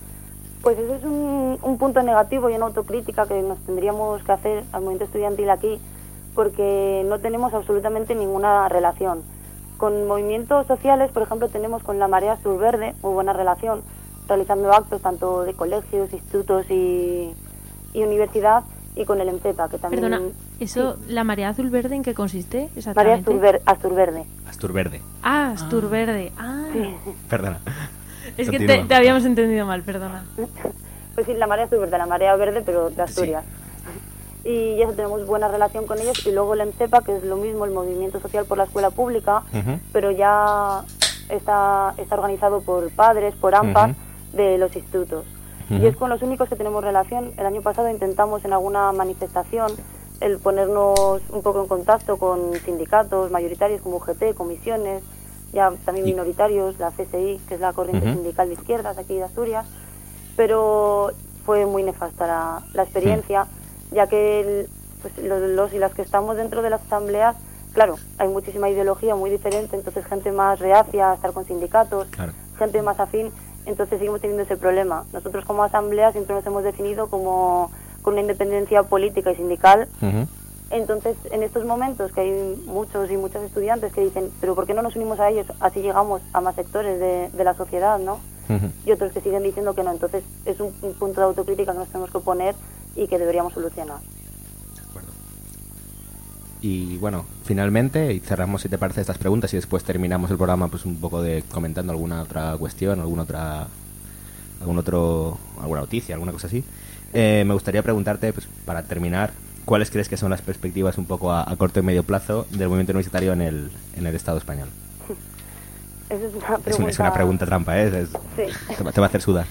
Pues ese es un, un punto negativo y una autocrítica que nos tendríamos que hacer al movimiento estudiantil aquí, porque no tenemos absolutamente ninguna relación. Con movimientos sociales, por ejemplo, tenemos con la Marea Azul Verde muy buena relación, realizando actos tanto de colegios, institutos y, y universidad, y con el EMCEPA, que también... Perdona, eso, sí. ¿La Marea Azul Verde en qué consiste exactamente? Marea Azul, Ver, Azul Verde. Azul Verde. Ah, Azul Verde. Ah. Sí. Perdona. Es Continúa. que te, te habíamos entendido mal, perdona. Pues sí, la Marea Azul Verde, la Marea Verde, pero de Asturias. Sí. Y eso, tenemos buena relación con ellos. Y luego el EMCEPA, que es lo mismo, el Movimiento Social por la Escuela Pública, uh-huh. pero ya está, está organizado por padres, por AMPA, uh-huh. de los institutos. Uh-huh. Y es con los únicos que tenemos relación. El año pasado intentamos en alguna manifestación el ponernos un poco en contacto con sindicatos mayoritarios como U G T, comisiones, ya también minoritarios, la C S I, que es la corriente uh-huh. sindical de izquierdas aquí de Asturias, pero fue muy nefasta la, la experiencia, uh-huh. ya que el, pues, los, los y las que estamos dentro de las asambleas, claro, hay muchísima ideología muy diferente, entonces gente más reacia a estar con sindicatos, claro. gente más afín. Entonces seguimos teniendo ese problema. Nosotros como asamblea siempre nos hemos definido como con una independencia política y sindical. Uh-huh. Entonces, en estos momentos que hay muchos y muchas estudiantes que dicen, pero ¿por qué no nos unimos a ellos? Así llegamos a más sectores de, de la sociedad, ¿no? Uh-huh. Y otros que siguen diciendo que no. Entonces, es un, un punto de autocrítica que nos tenemos que poner y que deberíamos solucionar. De acuerdo. y bueno, finalmente, y cerramos si te parece estas preguntas y después terminamos el programa pues un poco de comentando alguna otra cuestión, alguna otra algún otro alguna noticia, alguna cosa así. Eh, me gustaría preguntarte, pues para terminar, ¿cuáles crees que son las perspectivas un poco a, a corto y medio plazo del movimiento universitario en el en el Estado español? Esa es una pregunta... Es una, es una pregunta trampa, ¿eh? Es, sí. te, va, te va a hacer sudar.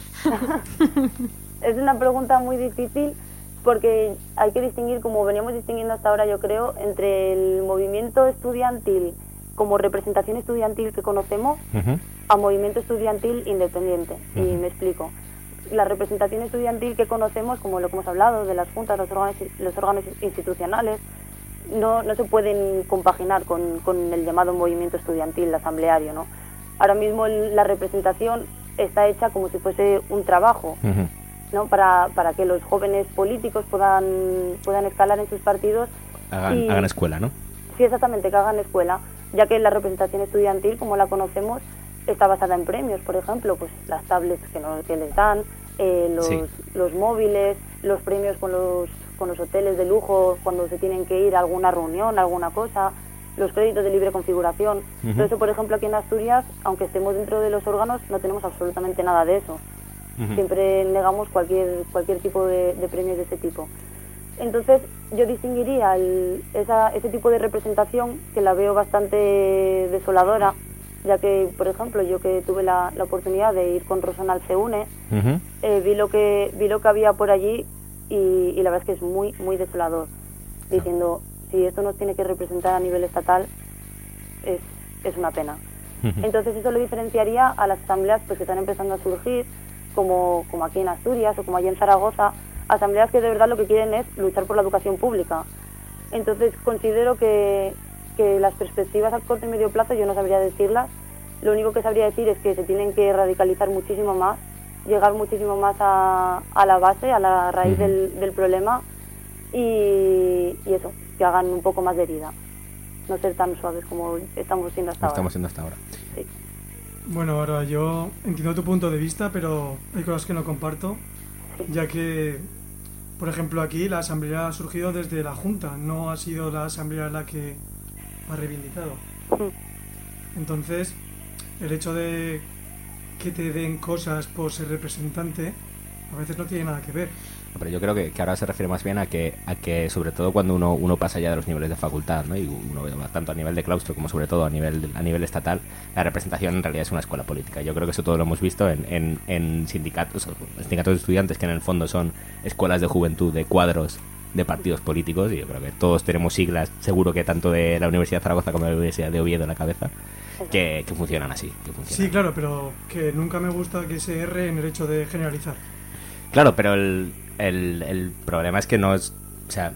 Es una pregunta muy difícil porque hay que distinguir, como veníamos distinguiendo hasta ahora, yo creo, entre el movimiento estudiantil como representación estudiantil que conocemos uh-huh. a movimiento estudiantil independiente. Uh-huh. Y me explico. La representación estudiantil que conocemos, como lo que hemos hablado, de las juntas, los órganos, los órganos institucionales, no, no se pueden compaginar con, con el llamado movimiento estudiantil asambleario, ¿no? Ahora mismo la representación está hecha como si fuese un trabajo, uh-huh. ¿no? Para, para que los jóvenes políticos puedan, puedan escalar en sus partidos. Hagan, y, hagan escuela, ¿no? Sí, exactamente, que hagan escuela, ya que la representación estudiantil, como la conocemos, está basada en premios, por ejemplo, pues las tablets que, no, que les dan, eh, los, sí. los móviles, los premios con los, con los hoteles de lujo cuando se tienen que ir a alguna reunión, alguna cosa, los créditos de libre configuración. Uh-huh. Todo eso, por ejemplo, aquí en Asturias, aunque estemos dentro de los órganos, no tenemos absolutamente nada de eso. Uh-huh. Siempre negamos cualquier cualquier tipo de, de premios de ese tipo. Entonces, yo distinguiría el, esa, ese tipo de representación, que la veo bastante desoladora, ya que, por ejemplo, yo que tuve la, la oportunidad de ir con Rosana al CEUNE, uh-huh. eh, vi lo que vi lo que había por allí y, y la verdad es que es muy, muy desolador, diciendo... si esto nos tiene que representar a nivel estatal, es, es una pena. Uh-huh. Entonces eso lo diferenciaría a las asambleas pues, que están empezando a surgir, como, como aquí en Asturias o como allí en Zaragoza, asambleas que de verdad lo que quieren es luchar por la educación pública. Entonces considero que, que las perspectivas a corto y medio plazo yo no sabría decirlas. Lo único que sabría decir es que se tienen que radicalizar muchísimo más, llegar muchísimo más a, a la base, a la raíz uh-huh. del, del problema y, y eso, que hagan un poco más de herida, no ser tan suaves como estamos siendo hasta ahora. Estamos siendo hasta ahora. Sí. Bueno, ahora yo entiendo tu punto de vista, pero hay cosas que no comparto, sí. ya que, por ejemplo, aquí la asamblea ha surgido desde la Junta, no ha sido la asamblea la que ha reivindicado. Sí. Entonces, el hecho de que te den cosas por ser representante a veces no tiene nada que ver. Pero yo creo que, que ahora se refiere más bien a que, a que sobre todo cuando uno, uno pasa ya de los niveles de facultad, ¿no? Y uno ve tanto a nivel de claustro como sobre todo a nivel a nivel estatal, la representación en realidad es una escuela política. Yo creo que eso todo lo hemos visto en, en, en sindicatos, sindicatos de estudiantes que en el fondo son escuelas de juventud, de cuadros de partidos políticos, y yo creo que todos tenemos siglas, seguro que tanto de la Universidad de Zaragoza como de la Universidad de Oviedo en la cabeza, que, que funcionan así. Que funcionan. Sí, claro, pero que nunca me gusta que se erre en el hecho de generalizar. Claro, pero el El, el problema es que no es, o sea,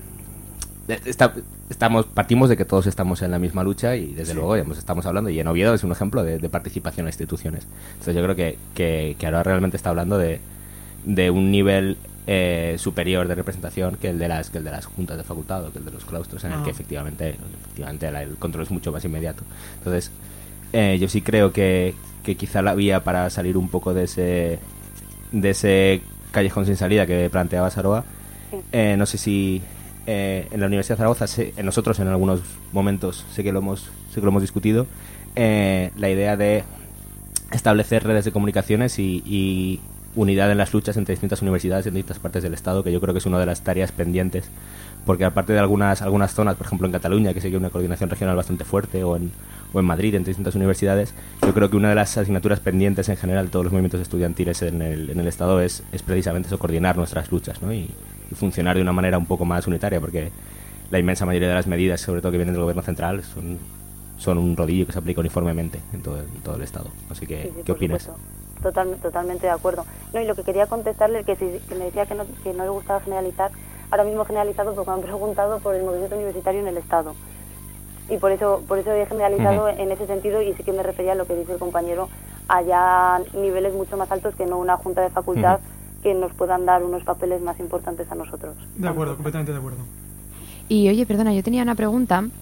está, estamos partimos de que todos estamos en la misma lucha y desde sí. luego ya estamos hablando, y en Oviedo es un ejemplo de, de participación en instituciones. Entonces yo creo que, que, que ahora realmente está hablando de, de un nivel eh, superior de representación que el de las que el de las juntas de facultad o que el de los claustros, en ah. el que efectivamente efectivamente la, el control es mucho más inmediato. Entonces eh, yo sí creo que, que quizá la vía para salir un poco de ese de ese callejón sin salida que planteaba Saroa, sí. eh, no sé si eh, en la Universidad de Zaragoza, sé, en nosotros en algunos momentos sé que lo hemos sé que lo hemos discutido, eh, la idea de establecer redes de comunicaciones y, y unidad en las luchas entre distintas universidades en distintas partes del Estado, que yo creo que es una de las tareas pendientes, porque aparte de algunas algunas zonas, por ejemplo en Cataluña, que sé que hay una coordinación regional bastante fuerte, o en o en Madrid, entre distintas universidades, yo creo que una de las asignaturas pendientes en general de todos los movimientos estudiantiles en el, en el Estado es, es precisamente eso, coordinar nuestras luchas, ¿no? y, y funcionar de una manera un poco más unitaria, porque la inmensa mayoría de las medidas, sobre todo que vienen del gobierno central, son, son un rodillo que se aplica uniformemente en todo, en todo el Estado. Así que, sí, sí, ¿qué opinas? Total, totalmente de acuerdo. No, y lo que quería contestarle, que, si, que me decía que no, que no le gustaba generalizar, ahora mismo generalizado porque me han preguntado por el movimiento universitario en el Estado. Y por eso por eso he generalizado uh-huh. en ese sentido, y sí que me refería a lo que dice el compañero, allá niveles mucho más altos que no una junta de facultad uh-huh. que nos puedan dar unos papeles más importantes a nosotros. De acuerdo, completamente de acuerdo. Y oye, perdona, yo tenía una pregunta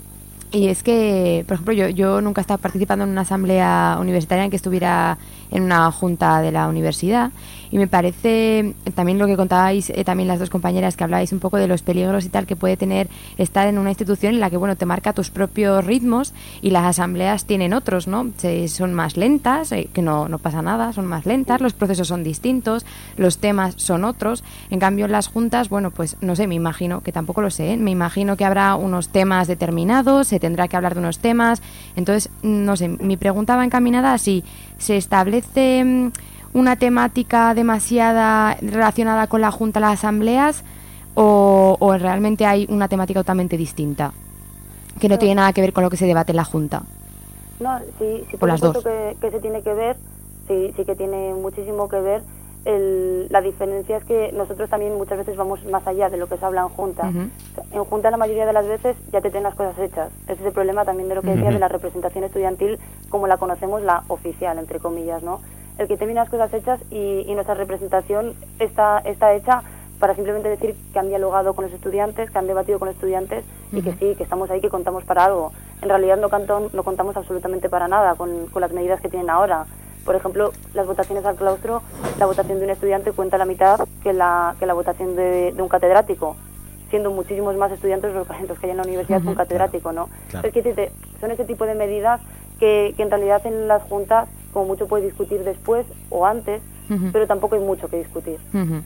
Y es que, por ejemplo, yo, yo nunca he estado participando en una asamblea universitaria en que estuviera en una junta de la universidad, y me parece también lo que contabais, eh, también las dos compañeras, que hablabais un poco de los peligros y tal que puede tener estar en una institución en la que, bueno, te marca tus propios ritmos, y las asambleas tienen otros, ¿no? Se, son más lentas, eh, que no, no pasa nada, son más lentas, los procesos son distintos, los temas son otros. En cambio, en las juntas, bueno, pues no sé, me imagino, que tampoco lo sé, ¿eh? Me imagino que habrá unos temas determinados, se tendrá que hablar de unos temas. Entonces, no sé, mi pregunta va encaminada a si se establece mmm, una temática demasiada relacionada con la Junta, las asambleas, o, o realmente hay una temática totalmente distinta que no, no tiene nada que ver con lo que se debate en la Junta. No, sí, sí, por por las supuesto dos. Que, que se tiene que ver, sí, sí que tiene muchísimo que ver. El, la diferencia es que nosotros también muchas veces vamos más allá de lo que se habla en Junta. Uh-huh. En Junta la mayoría de las veces ya te tienen las cosas hechas. Ese es el problema también de lo que decía uh-huh. de la representación estudiantil, como la conocemos, la oficial, entre comillas, ¿no? El que te viene las cosas hechas y, y nuestra representación está, está hecha para simplemente decir que han dialogado con los estudiantes, que han debatido con los estudiantes uh-huh. y que sí, que estamos ahí, que contamos para algo. En realidad no, canto, no contamos absolutamente para nada con, con las medidas que tienen ahora. Por ejemplo, las votaciones al claustro, la votación de un estudiante cuenta la mitad que la, que la votación de, de un catedrático, siendo muchísimos más estudiantes los, los que hay en la universidad uh-huh. que un catedrático, ¿no? Claro. Es que son ese tipo de medidas que, que en realidad en las juntas, como mucho puedes discutir después o antes, uh-huh. pero tampoco hay mucho que discutir. Uh-huh.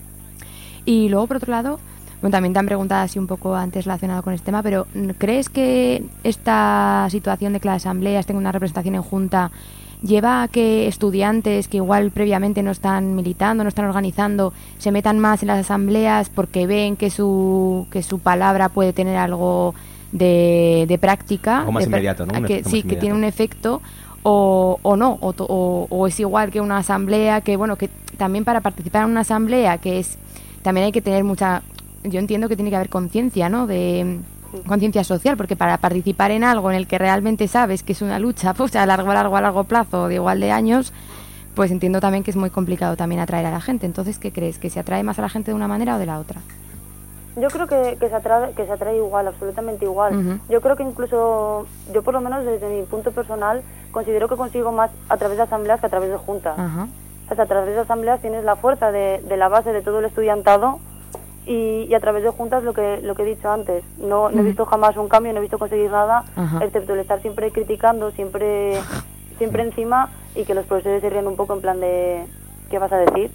Y luego, por otro lado, bueno, también te han preguntado así un poco antes relacionado con este tema, pero ¿crees que esta situación de que las asambleas tengan una representación en junta lleva a que estudiantes que igual previamente no están militando, no están organizando, se metan más en las asambleas porque ven que su que su palabra puede tener algo de, de práctica? Algo más de, inmediato, ¿no? Que, sí, que tiene un efecto, o, o no, o, o, o es igual que una asamblea, que bueno, que también para participar en una asamblea, que es también hay que tener mucha, yo entiendo que tiene que haber conciencia, ¿no? De conciencia social, porque para participar en algo en el que realmente sabes que es una lucha pues a largo, largo, a largo plazo de igual de años, pues entiendo también que es muy complicado también atraer a la gente. Entonces, ¿qué crees? ¿Que se atrae más a la gente de una manera o de la otra? Yo creo que, que, se, atrae, que se atrae igual, absolutamente igual. Uh-huh. Yo creo que incluso, yo por lo menos desde mi punto personal, considero que consigo más a través de asambleas que a través de juntas. Uh-huh. O sea, a través de asambleas tienes la fuerza de, de la base de todo el estudiantado, Y, y a través de juntas, lo que lo que he dicho antes, no, no he visto jamás un cambio, no he visto conseguir nada, uh-huh. excepto el estar siempre criticando, siempre siempre encima, y que los profesores se rían un poco en plan de ¿qué vas a decir?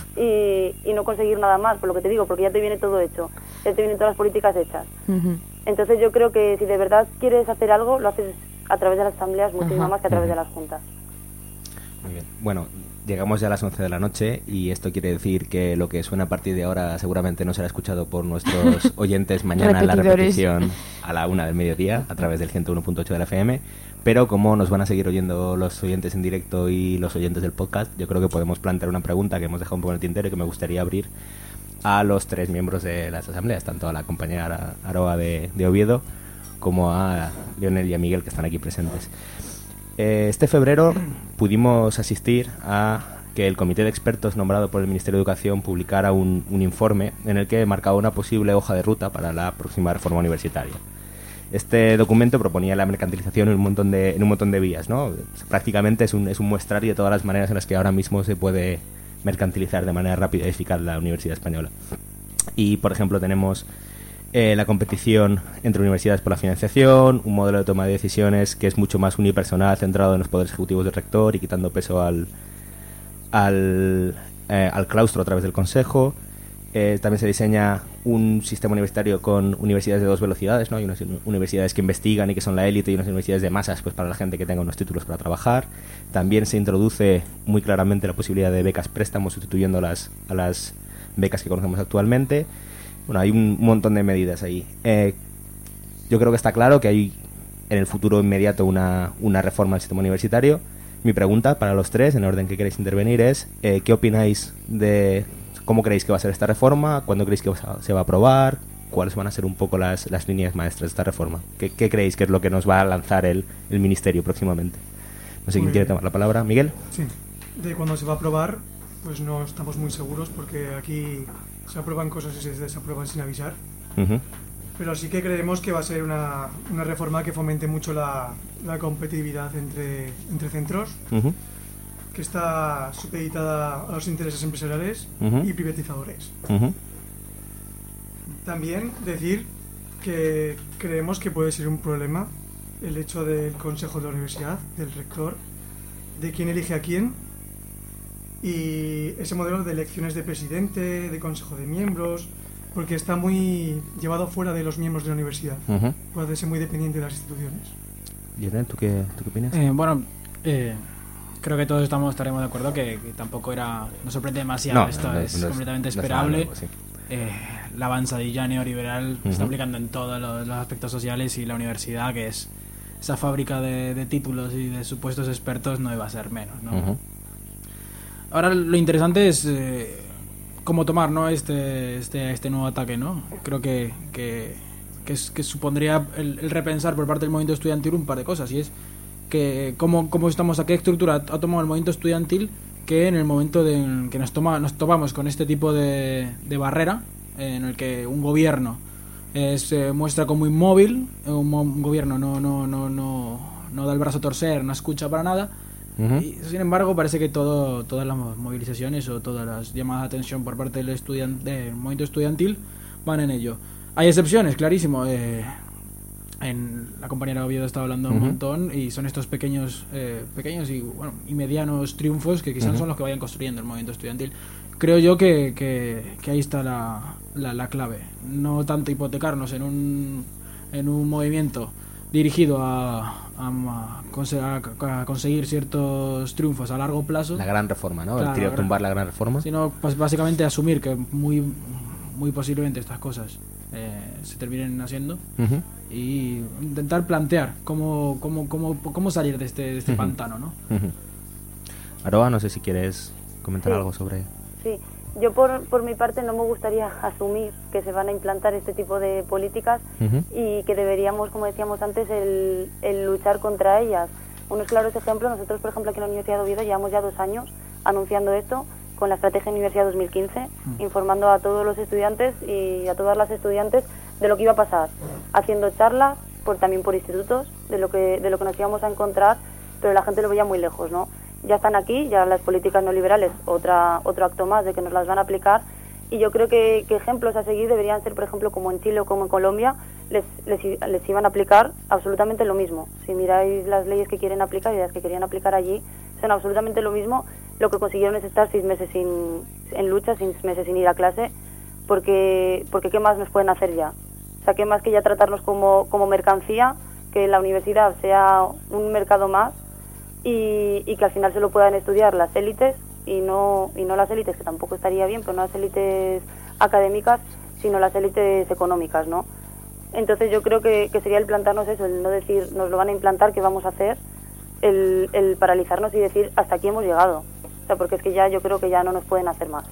Y, y no conseguir nada más, por lo que te digo, porque ya te viene todo hecho, ya te vienen todas las políticas hechas. Uh-huh. Entonces yo creo que si de verdad quieres hacer algo, lo haces a través de las asambleas muchísimo uh-huh. más que a través uh-huh. de las juntas. Muy bien. Bueno, llegamos ya a las once de la noche y esto quiere decir que lo que suena a partir de ahora seguramente no será escuchado por nuestros oyentes mañana en la repetición a la una del mediodía a través del ciento uno punto ocho de la F M, pero como nos van a seguir oyendo los oyentes en directo y los oyentes del podcast, yo creo que podemos plantear una pregunta que hemos dejado un poco en el tintero y que me gustaría abrir a los tres miembros de las asambleas, tanto a la compañera Aroa de, de Oviedo como a Lionel y a Miguel, que están aquí presentes. Este febrero pudimos asistir a que el comité de expertos nombrado por el Ministerio de Educación publicara un, un informe en el que marcaba una posible hoja de ruta para la próxima reforma universitaria. Este documento proponía la mercantilización en un montón de, en un montón de vías, ¿no? Prácticamente es un, es un muestrario de todas las maneras en las que ahora mismo se puede mercantilizar de manera rápida y eficaz la Universidad Española. Y, por ejemplo, tenemos Eh, la competición entre universidades por la financiación, un modelo de toma de decisiones que es mucho más unipersonal, centrado en los poderes ejecutivos del rector y quitando peso al al, eh, al claustro a través del consejo. Eh, también se diseña un sistema universitario con universidades de dos velocidades, ¿no? Hay unas universidades que investigan y que son la élite, y unas universidades de masas, pues para la gente que tenga unos títulos para trabajar. También se introduce muy claramente la posibilidad de becas préstamos, sustituyendo las, a las becas que conocemos actualmente. Bueno, hay un montón de medidas ahí. Eh, yo creo que está claro que hay en el futuro inmediato una, una reforma del sistema universitario. Mi pregunta para los tres, en el orden que queréis intervenir, es eh, ¿qué opináis de cómo creéis que va a ser esta reforma? ¿Cuándo creéis que se va a aprobar? ¿Cuáles van a ser un poco las, las líneas maestras de esta reforma? ¿Qué, qué creéis que es lo que nos va a lanzar el, el Ministerio próximamente? No sé quién quiere tomar la palabra. ¿Miguel? Sí. De cuándo se va a aprobar, pues no estamos muy seguros, porque aquí se aprueban cosas y se desaprueban sin avisar. Uh-huh. pero sí que creemos que va a ser una, una reforma que fomente mucho la, la competitividad entre, entre centros, uh-huh. que está supeditada a los intereses empresariales uh-huh. y privatizadores. Uh-huh. También decir que creemos que puede ser un problema el hecho del consejo de la universidad, del rector, de quién elige a quién, y ese modelo de elecciones de presidente, de consejo de miembros, porque está muy llevado fuera de los miembros de la universidad. Uh-huh. Puede ser muy dependiente de las instituciones. Yerden, ¿tú qué, ¿tú qué opinas? Eh, bueno, eh, creo que todos estamos estaremos de acuerdo que, que tampoco era... No sorprende demasiado, no, esto no, es, no es completamente es, esperable. No es algo, sí. eh, la avanzadilla neoliberal uh-huh. está aplicando en todos los, los aspectos sociales, y la universidad, que es esa fábrica de, de títulos y de supuestos expertos, no iba a ser menos, ¿no? Uh-huh. Ahora lo interesante es... Eh, cómo tomar, ¿no? este, este este nuevo ataque, ¿no? Creo que que, que, es, que supondría el, el repensar por parte del movimiento estudiantil un par de cosas, y es que cómo, cómo estamos, a qué estructura ha tomado el movimiento estudiantil, que en el momento de, en que nos toma nos topamos con este tipo de, de barrera, en el que un gobierno eh, se muestra como inmóvil, un, un gobierno no no no no no da el brazo a torcer, no escucha para nada. Uh-huh. Y, sin embargo, parece que todo, todas las movilizaciones o todas las llamadas de atención por parte del, estudian, del movimiento estudiantil van en ello. Hay excepciones, clarísimo. Eh, en la compañera Oviedo está hablando uh-huh. un montón, y son estos pequeños eh, pequeños y, bueno, y medianos triunfos que quizás uh-huh. son los que vayan construyendo el movimiento estudiantil. Creo yo que, que, que ahí está la, la, la clave. No tanto hipotecarnos en un, en un movimiento dirigido a, a, a, a conseguir ciertos triunfos a largo plazo. La gran reforma, ¿no? Claro, el tiro tumbar la gran reforma. Sino, pues, básicamente asumir que muy muy posiblemente estas cosas eh, se terminen haciendo uh-huh. y intentar plantear cómo cómo cómo, cómo salir de este, de este uh-huh. pantano, ¿no? Uh-huh. Aroa, no sé si quieres comentar sí. algo sobre... Sí. Yo por, por mi parte no me gustaría asumir que se van a implantar este tipo de políticas uh-huh. y que deberíamos, como decíamos antes, el, el luchar contra ellas. Unos claros ejemplos, nosotros por ejemplo aquí en la Universidad de Oviedo llevamos ya dos años anunciando esto con la Estrategia Universidad dos mil quince, uh-huh. informando a todos los estudiantes y a todas las estudiantes de lo que iba a pasar, haciendo charlas por, también por institutos de lo que de lo que nos íbamos a encontrar, pero la gente lo veía muy lejos, ¿no? Ya están aquí, ya las políticas neoliberales, otra otro acto más de que nos las van a aplicar, y yo creo que, que ejemplos a seguir deberían ser, por ejemplo, como en Chile o como en Colombia, les, les, les iban a aplicar absolutamente lo mismo. Si miráis las leyes que quieren aplicar y las que querían aplicar allí, son absolutamente lo mismo. Lo que consiguieron es estar seis meses sin, en lucha, seis meses sin ir a clase, porque, porque ¿qué más nos pueden hacer ya? O sea, ¿qué más que ya tratarnos como, como mercancía, que la universidad sea un mercado más, Y, y que al final se lo puedan estudiar las élites y no y no las élites, que tampoco estaría bien, pero no las élites académicas, sino las élites económicas, ¿no? Entonces yo creo que, que sería el plantarnos eso, el no decir nos lo van a implantar, ¿qué vamos a hacer? El, el paralizarnos y decir hasta aquí hemos llegado. O sea, porque es que ya yo creo que ya no nos pueden hacer más.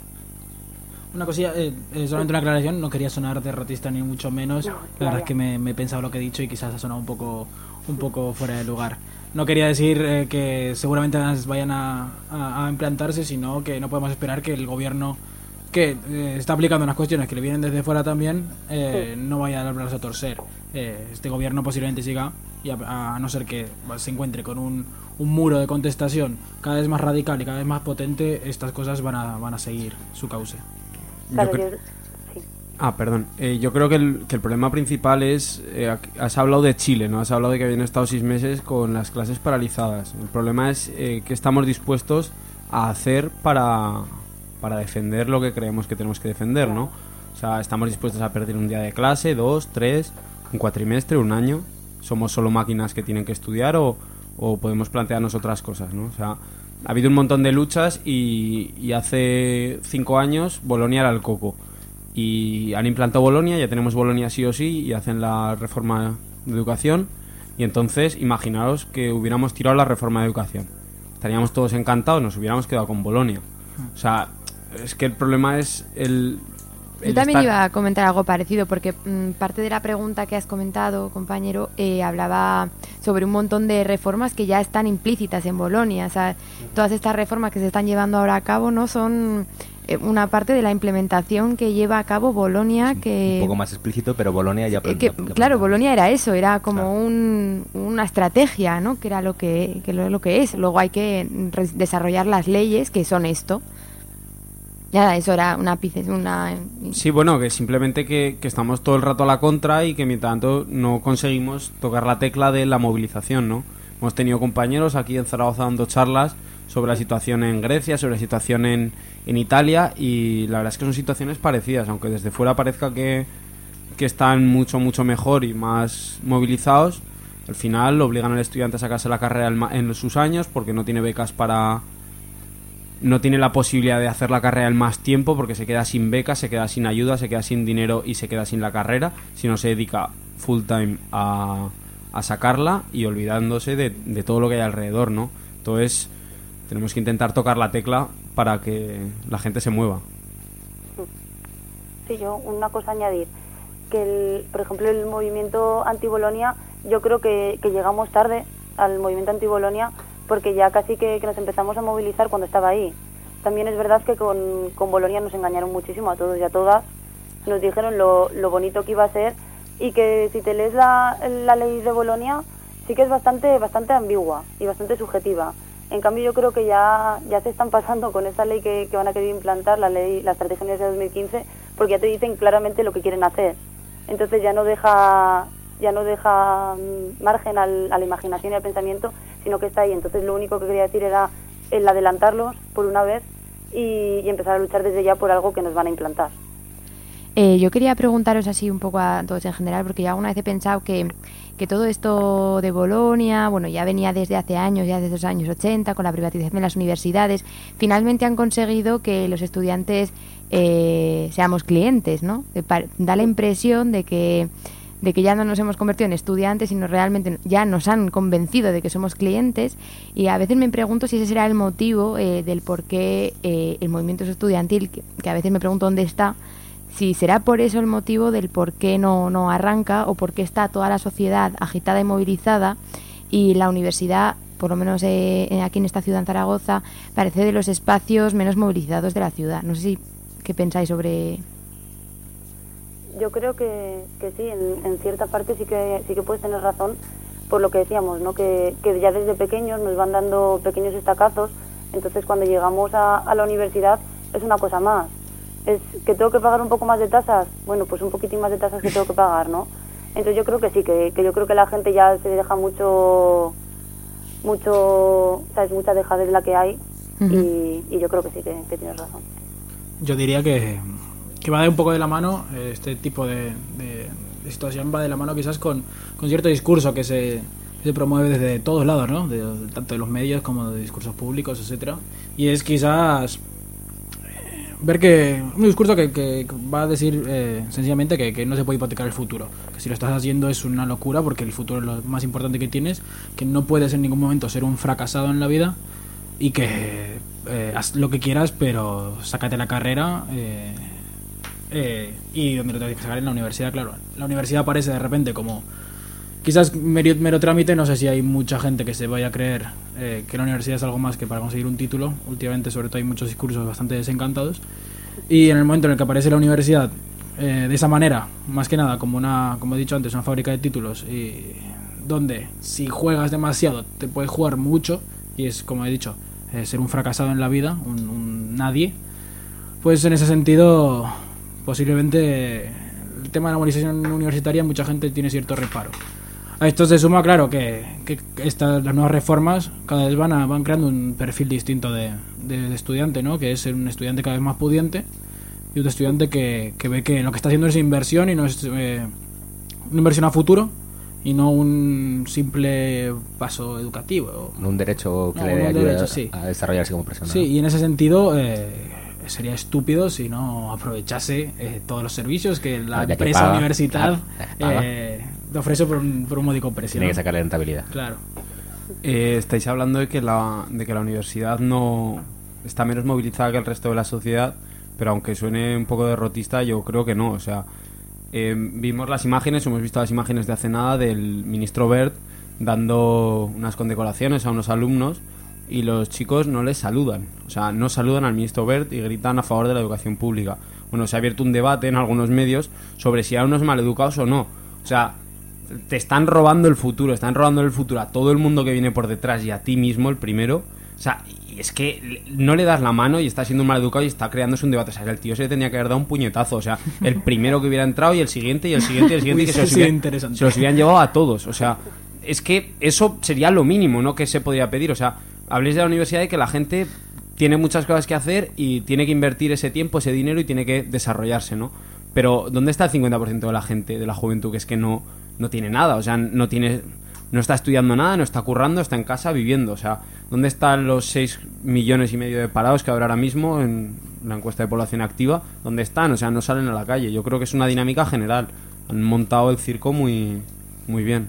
Una cosilla, eh, eh, solamente una aclaración, no quería sonar derrotista ni mucho menos, no, la verdad es que me, me he pensado lo que he dicho y quizás ha sonado un poco, un poco fuera de lugar. No quería decir eh, que seguramente vayan a, a, a implantarse, sino que no podemos esperar que el gobierno, que eh, está aplicando unas cuestiones que le vienen desde fuera también, eh, sí. no vaya a dar brazos a torcer. Eh, este gobierno posiblemente siga, y a, a no ser que se encuentre con un, un muro de contestación cada vez más radical y cada vez más potente, estas cosas van a, van a seguir su cauce. Claro, yo cre- sí. Ah, perdón. Eh, yo creo que el, que el problema principal es... Eh, has hablado de Chile, ¿no? Has hablado de que habían estado seis meses con las clases paralizadas. El problema es eh, que estamos dispuestos a hacer para, para defender lo que creemos que tenemos que defender, ¿no? O sea, estamos dispuestos a perder un día de clase, dos, tres, un cuatrimestre, un año. ¿Somos solo máquinas que tienen que estudiar o, o podemos plantearnos otras cosas, ¿no? O sea, ha habido un montón de luchas y, y hace cinco años Bolonia era el coco. Y han implantado Bolonia, ya tenemos Bolonia sí o sí, y hacen la reforma de educación, y entonces imaginaos que hubiéramos tirado la reforma de educación, estaríamos todos encantados, nos hubiéramos quedado con Bolonia. O sea, es que el problema es el, el yo también estar... iba a comentar algo parecido, porque mmm, parte de la pregunta que has comentado, compañero, eh, hablaba sobre un montón de reformas que ya están implícitas en Bolonia. O sea, todas estas reformas que se están llevando ahora a cabo no son eh, una parte de la implementación que lleva a cabo Bolonia, que un poco más explícito, pero Bolonia ya... que, que, claro, Bolonia era eso, era como claro. un, una estrategia, ¿no? Que era lo que, que lo, lo que es. Luego hay que re- desarrollar las leyes que son esto. Nada, eso era una una Sí, bueno, que simplemente que, que estamos todo el rato a la contra y que mientras tanto no conseguimos tocar la tecla de la movilización, ¿no? Hemos tenido compañeros aquí en Zaragoza dando charlas sobre la situación en Grecia, sobre la situación en, en Italia, y la verdad es que son situaciones parecidas, aunque desde fuera parezca que, que están mucho, mucho mejor y más movilizados. Al final obligan al estudiante a sacarse la carrera en sus años porque no tiene becas para... no tiene la posibilidad de hacer la carrera en más tiempo porque se queda sin beca, se queda sin ayuda, se queda sin dinero y se queda sin la carrera si no se dedica full time a, a sacarla y olvidándose de, de todo lo que hay alrededor, ¿no? Entonces tenemos que intentar tocar la tecla para que la gente se mueva. Sí, yo una cosa a añadir, que el, por ejemplo el movimiento anti-Bolonia, yo creo que, que llegamos tarde al movimiento anti-Bolonia porque ya casi que, que nos empezamos a movilizar cuando estaba ahí. También es verdad que con, con Bolonia nos engañaron muchísimo a todos y a todas, nos dijeron lo, lo bonito que iba a ser y que si te lees la, la ley de Bolonia sí que es bastante, bastante ambigua y bastante subjetiva. En cambio yo creo que ya, ya se están pasando con esta ley que, que van a querer implantar, la ley, la estrategia universitaria de dos mil quince, porque ya te dicen claramente lo que quieren hacer. Entonces ya no deja, ya no deja margen al, a la imaginación y al pensamiento, sino que está ahí. Entonces lo único que quería decir era el adelantarlos por una vez y, y empezar a luchar desde ya por algo que nos van a implantar. Eh, yo quería preguntaros así un poco a todos en general, porque ya alguna vez he pensado que, que todo esto de Bolonia, bueno, ya venía desde hace años, ya desde los años ochenta, con la privatización de las universidades. Finalmente han conseguido que los estudiantes eh, seamos clientes, ¿no? Da la impresión de que de que ya no nos hemos convertido en estudiantes, sino realmente ya nos han convencido de que somos clientes, y a veces me pregunto si ese será el motivo eh, del por qué eh, el movimiento estudiantil, que, que a veces me pregunto dónde está, si será por eso el motivo del por qué no, no arranca, o por qué está toda la sociedad agitada y movilizada, y la universidad, por lo menos eh, aquí en esta ciudad, en Zaragoza, parece de los espacios menos movilizados de la ciudad. No sé si qué pensáis sobre... Yo creo que, que sí, en, en cierta parte sí que sí que puedes tener razón por lo que decíamos, ¿no? Que, que ya desde pequeños nos van dando pequeños estacazos, entonces cuando llegamos a, a la universidad es una cosa más. Es que tengo que pagar un poco más de tasas, bueno, pues un poquitín más de tasas que tengo que pagar, ¿no? Entonces yo creo que sí, que, que yo creo que la gente ya se deja mucho, mucho, ¿sabes? Mucha dejadez la que hay, uh-huh. y, y yo creo que sí, que, que tienes razón. Yo diría que... que va de un poco de la mano, este tipo de, de, de situación va de la mano quizás con, con cierto discurso que se, se promueve desde todos lados, ¿no? De, tanto de los medios como de discursos públicos, etcétera. Y es quizás ver que un discurso que, que va a decir eh, sencillamente que, que no se puede hipotecar el futuro, que si lo estás haciendo es una locura porque el futuro es lo más importante que tienes, que no puedes en ningún momento ser un fracasado en la vida y que eh, haz lo que quieras, pero sácate la carrera eh, Eh, y donde lo tienes que sacar en la universidad, claro. La universidad aparece de repente como quizás mero, mero trámite. No sé si hay mucha gente que se vaya a creer eh, que la universidad es algo más que para conseguir un título. Últimamente sobre todo hay muchos discursos bastante desencantados, y en el momento en el que aparece la universidad eh, de esa manera, más que nada como una, como he dicho antes, una fábrica de títulos, y donde si juegas demasiado te puedes jugar mucho, y es, como he dicho, eh, ser un fracasado en la vida, un, un nadie, pues en ese sentido posiblemente el tema de la movilización universitaria mucha gente tiene cierto reparo. A esto se suma, claro, que, que estas, las nuevas reformas cada vez van, a, van creando un perfil distinto de, de, de estudiante, ¿no? Que es ser un estudiante cada vez más pudiente y un estudiante que, que ve que lo que está haciendo es inversión y no es eh, una inversión a futuro y no un simple paso educativo. No un derecho que no, le ayude derecho, sí. a desarrollarse como persona. Sí, y en ese sentido... Eh, sería estúpido si no aprovechase eh, todos los servicios que la ah, empresa que paga, universidad paga. Eh, te ofrece por un, por un módico precio. Tiene ¿no? que sacarle rentabilidad. Claro. Eh, estáis hablando de que la de que la universidad no está menos movilizada que el resto de la sociedad, pero aunque suene un poco derrotista, yo creo que no. O sea, eh, vimos las imágenes, hemos visto las imágenes de hace nada del ministro Wert dando unas condecoraciones a unos alumnos y los chicos no les saludan, o sea, no saludan al ministro Wert y gritan a favor de la educación pública. Bueno, se ha abierto un debate en algunos medios sobre si hay unos maleducados o no. O sea, te están robando el futuro, están robando el futuro a todo el mundo que viene por detrás y a ti mismo, el primero. O sea, y es que no le das la mano y está siendo un maleducado y está creándose un debate. O sea, que el tío se le tenía que haber dado un puñetazo. O sea, el primero que hubiera entrado y el siguiente y el siguiente y el siguiente. Uy, y que se los, sí, hubieran, interesante. se los hubieran llevado a todos. O sea, es que eso sería lo mínimo, ¿no? Que se podría pedir. O sea, habléis de la universidad y que la gente tiene muchas cosas que hacer y tiene que invertir ese tiempo, ese dinero y tiene que desarrollarse, ¿no? Pero ¿dónde está el cincuenta por ciento de la gente, de la juventud, que es que no, no tiene nada? O sea, no tiene, no está estudiando nada, no está currando, está en casa viviendo. O sea, ¿dónde están los seis millones y medio de parados que habrá ahora mismo en la encuesta de población activa? ¿Dónde están? O sea, no salen a la calle. Yo creo que es una dinámica general. Han montado el circo muy, muy bien.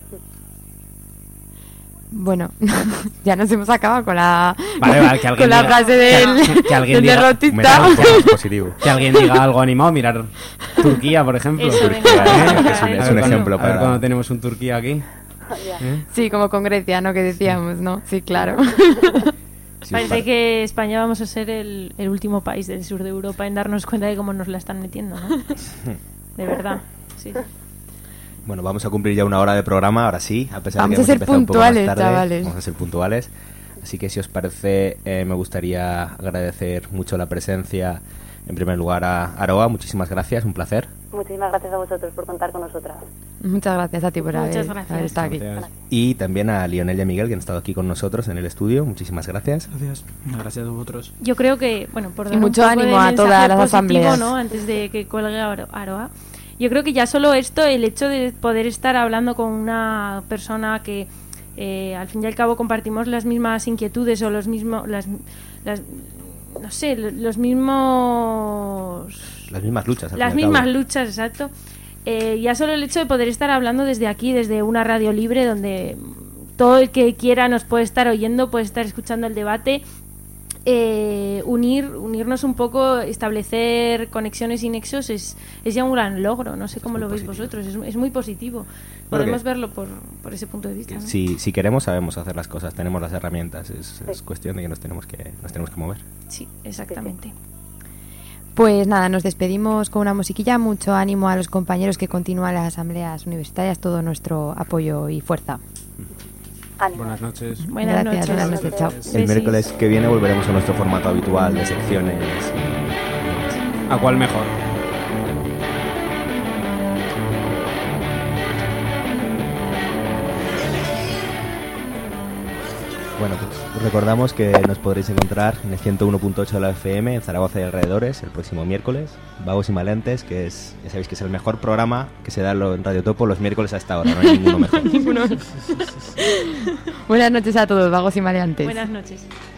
Bueno, ya nos hemos acabado con la, vale, vale, que con la diga, frase del, que, que alguien del diga, derrotista. Positivo. Que alguien diga algo animado, mirar Turquía, por ejemplo. Eso, Turquía, venga. ¿eh? Es un, es A un ver ejemplo cuando, a ver para... cuando tenemos un Turquía aquí. ¿Eh? Sí, como con Grecia, ¿no? Que decíamos, ¿no? Sí, claro. Sí, Parece para- que España vamos a ser el, el último país del sur de Europa en darnos cuenta de cómo nos la están metiendo, ¿no? De verdad, sí. Bueno, vamos a cumplir ya una hora de programa, ahora sí, a pesar Vamos de que a ser hemos empezado un poco más puntuales, tarde, chavales. Vamos a ser puntuales. Así que si os parece, eh, me gustaría agradecer mucho la presencia, en primer lugar, a Aroa. Muchísimas gracias, un placer. Muchísimas gracias a vosotros por contar con nosotras. Muchas gracias a ti por Muchas haber, gracias. haber estado aquí. Gracias. Y también a Lionel y a Miguel, que han estado aquí con nosotros en el estudio. Muchísimas gracias. Gracias. Gracias a vosotros. Yo creo que, bueno, por dar Y mucho un poco ánimo de a todas mensaje las positivo, asambleas. ¿no? Antes de que cuelgue Aro- Aroa. Yo creo que ya solo esto, el hecho de poder estar hablando con una persona que eh, al fin y al cabo compartimos las mismas inquietudes o los mismos, las, las no sé, los mismos Las mismas luchas. al las fin y al mismas cabo. luchas, exacto. Eh, ya solo el hecho de poder estar hablando desde aquí, desde una radio libre, donde todo el que quiera nos puede estar oyendo, puede estar escuchando el debate, eh, unir, unirnos un poco, establecer conexiones y nexos es, es ya un gran logro. No sé cómo lo veis vosotros, es, es muy positivo. Podemos que- verlo por, por ese punto de vista, ¿no? Si, si queremos, sabemos hacer las cosas, tenemos las herramientas. Es, es cuestión de que nos tenemos que, nos tenemos que mover. Sí, exactamente. Pues nada, nos despedimos con una musiquilla. Mucho ánimo a los compañeros que continúan las asambleas universitarias. Todo nuestro apoyo y fuerza. Ánimo. Buenas noches. Buenas Gracias, noches. buenas noches, chao. El Besis. miércoles que viene volveremos a nuestro formato habitual de secciones. ¿A cuál mejor? Bueno, pues os recordamos que nos podréis encontrar en el ciento uno punto ocho de la F M en Zaragoza y alrededores el próximo miércoles. Vagos y Maleantes, que es, ya sabéis que es el mejor programa que se da en Radio Topo los miércoles a esta hora, no hay ninguno mejor. Buenas noches a todos, vagos y maleantes. Buenas noches.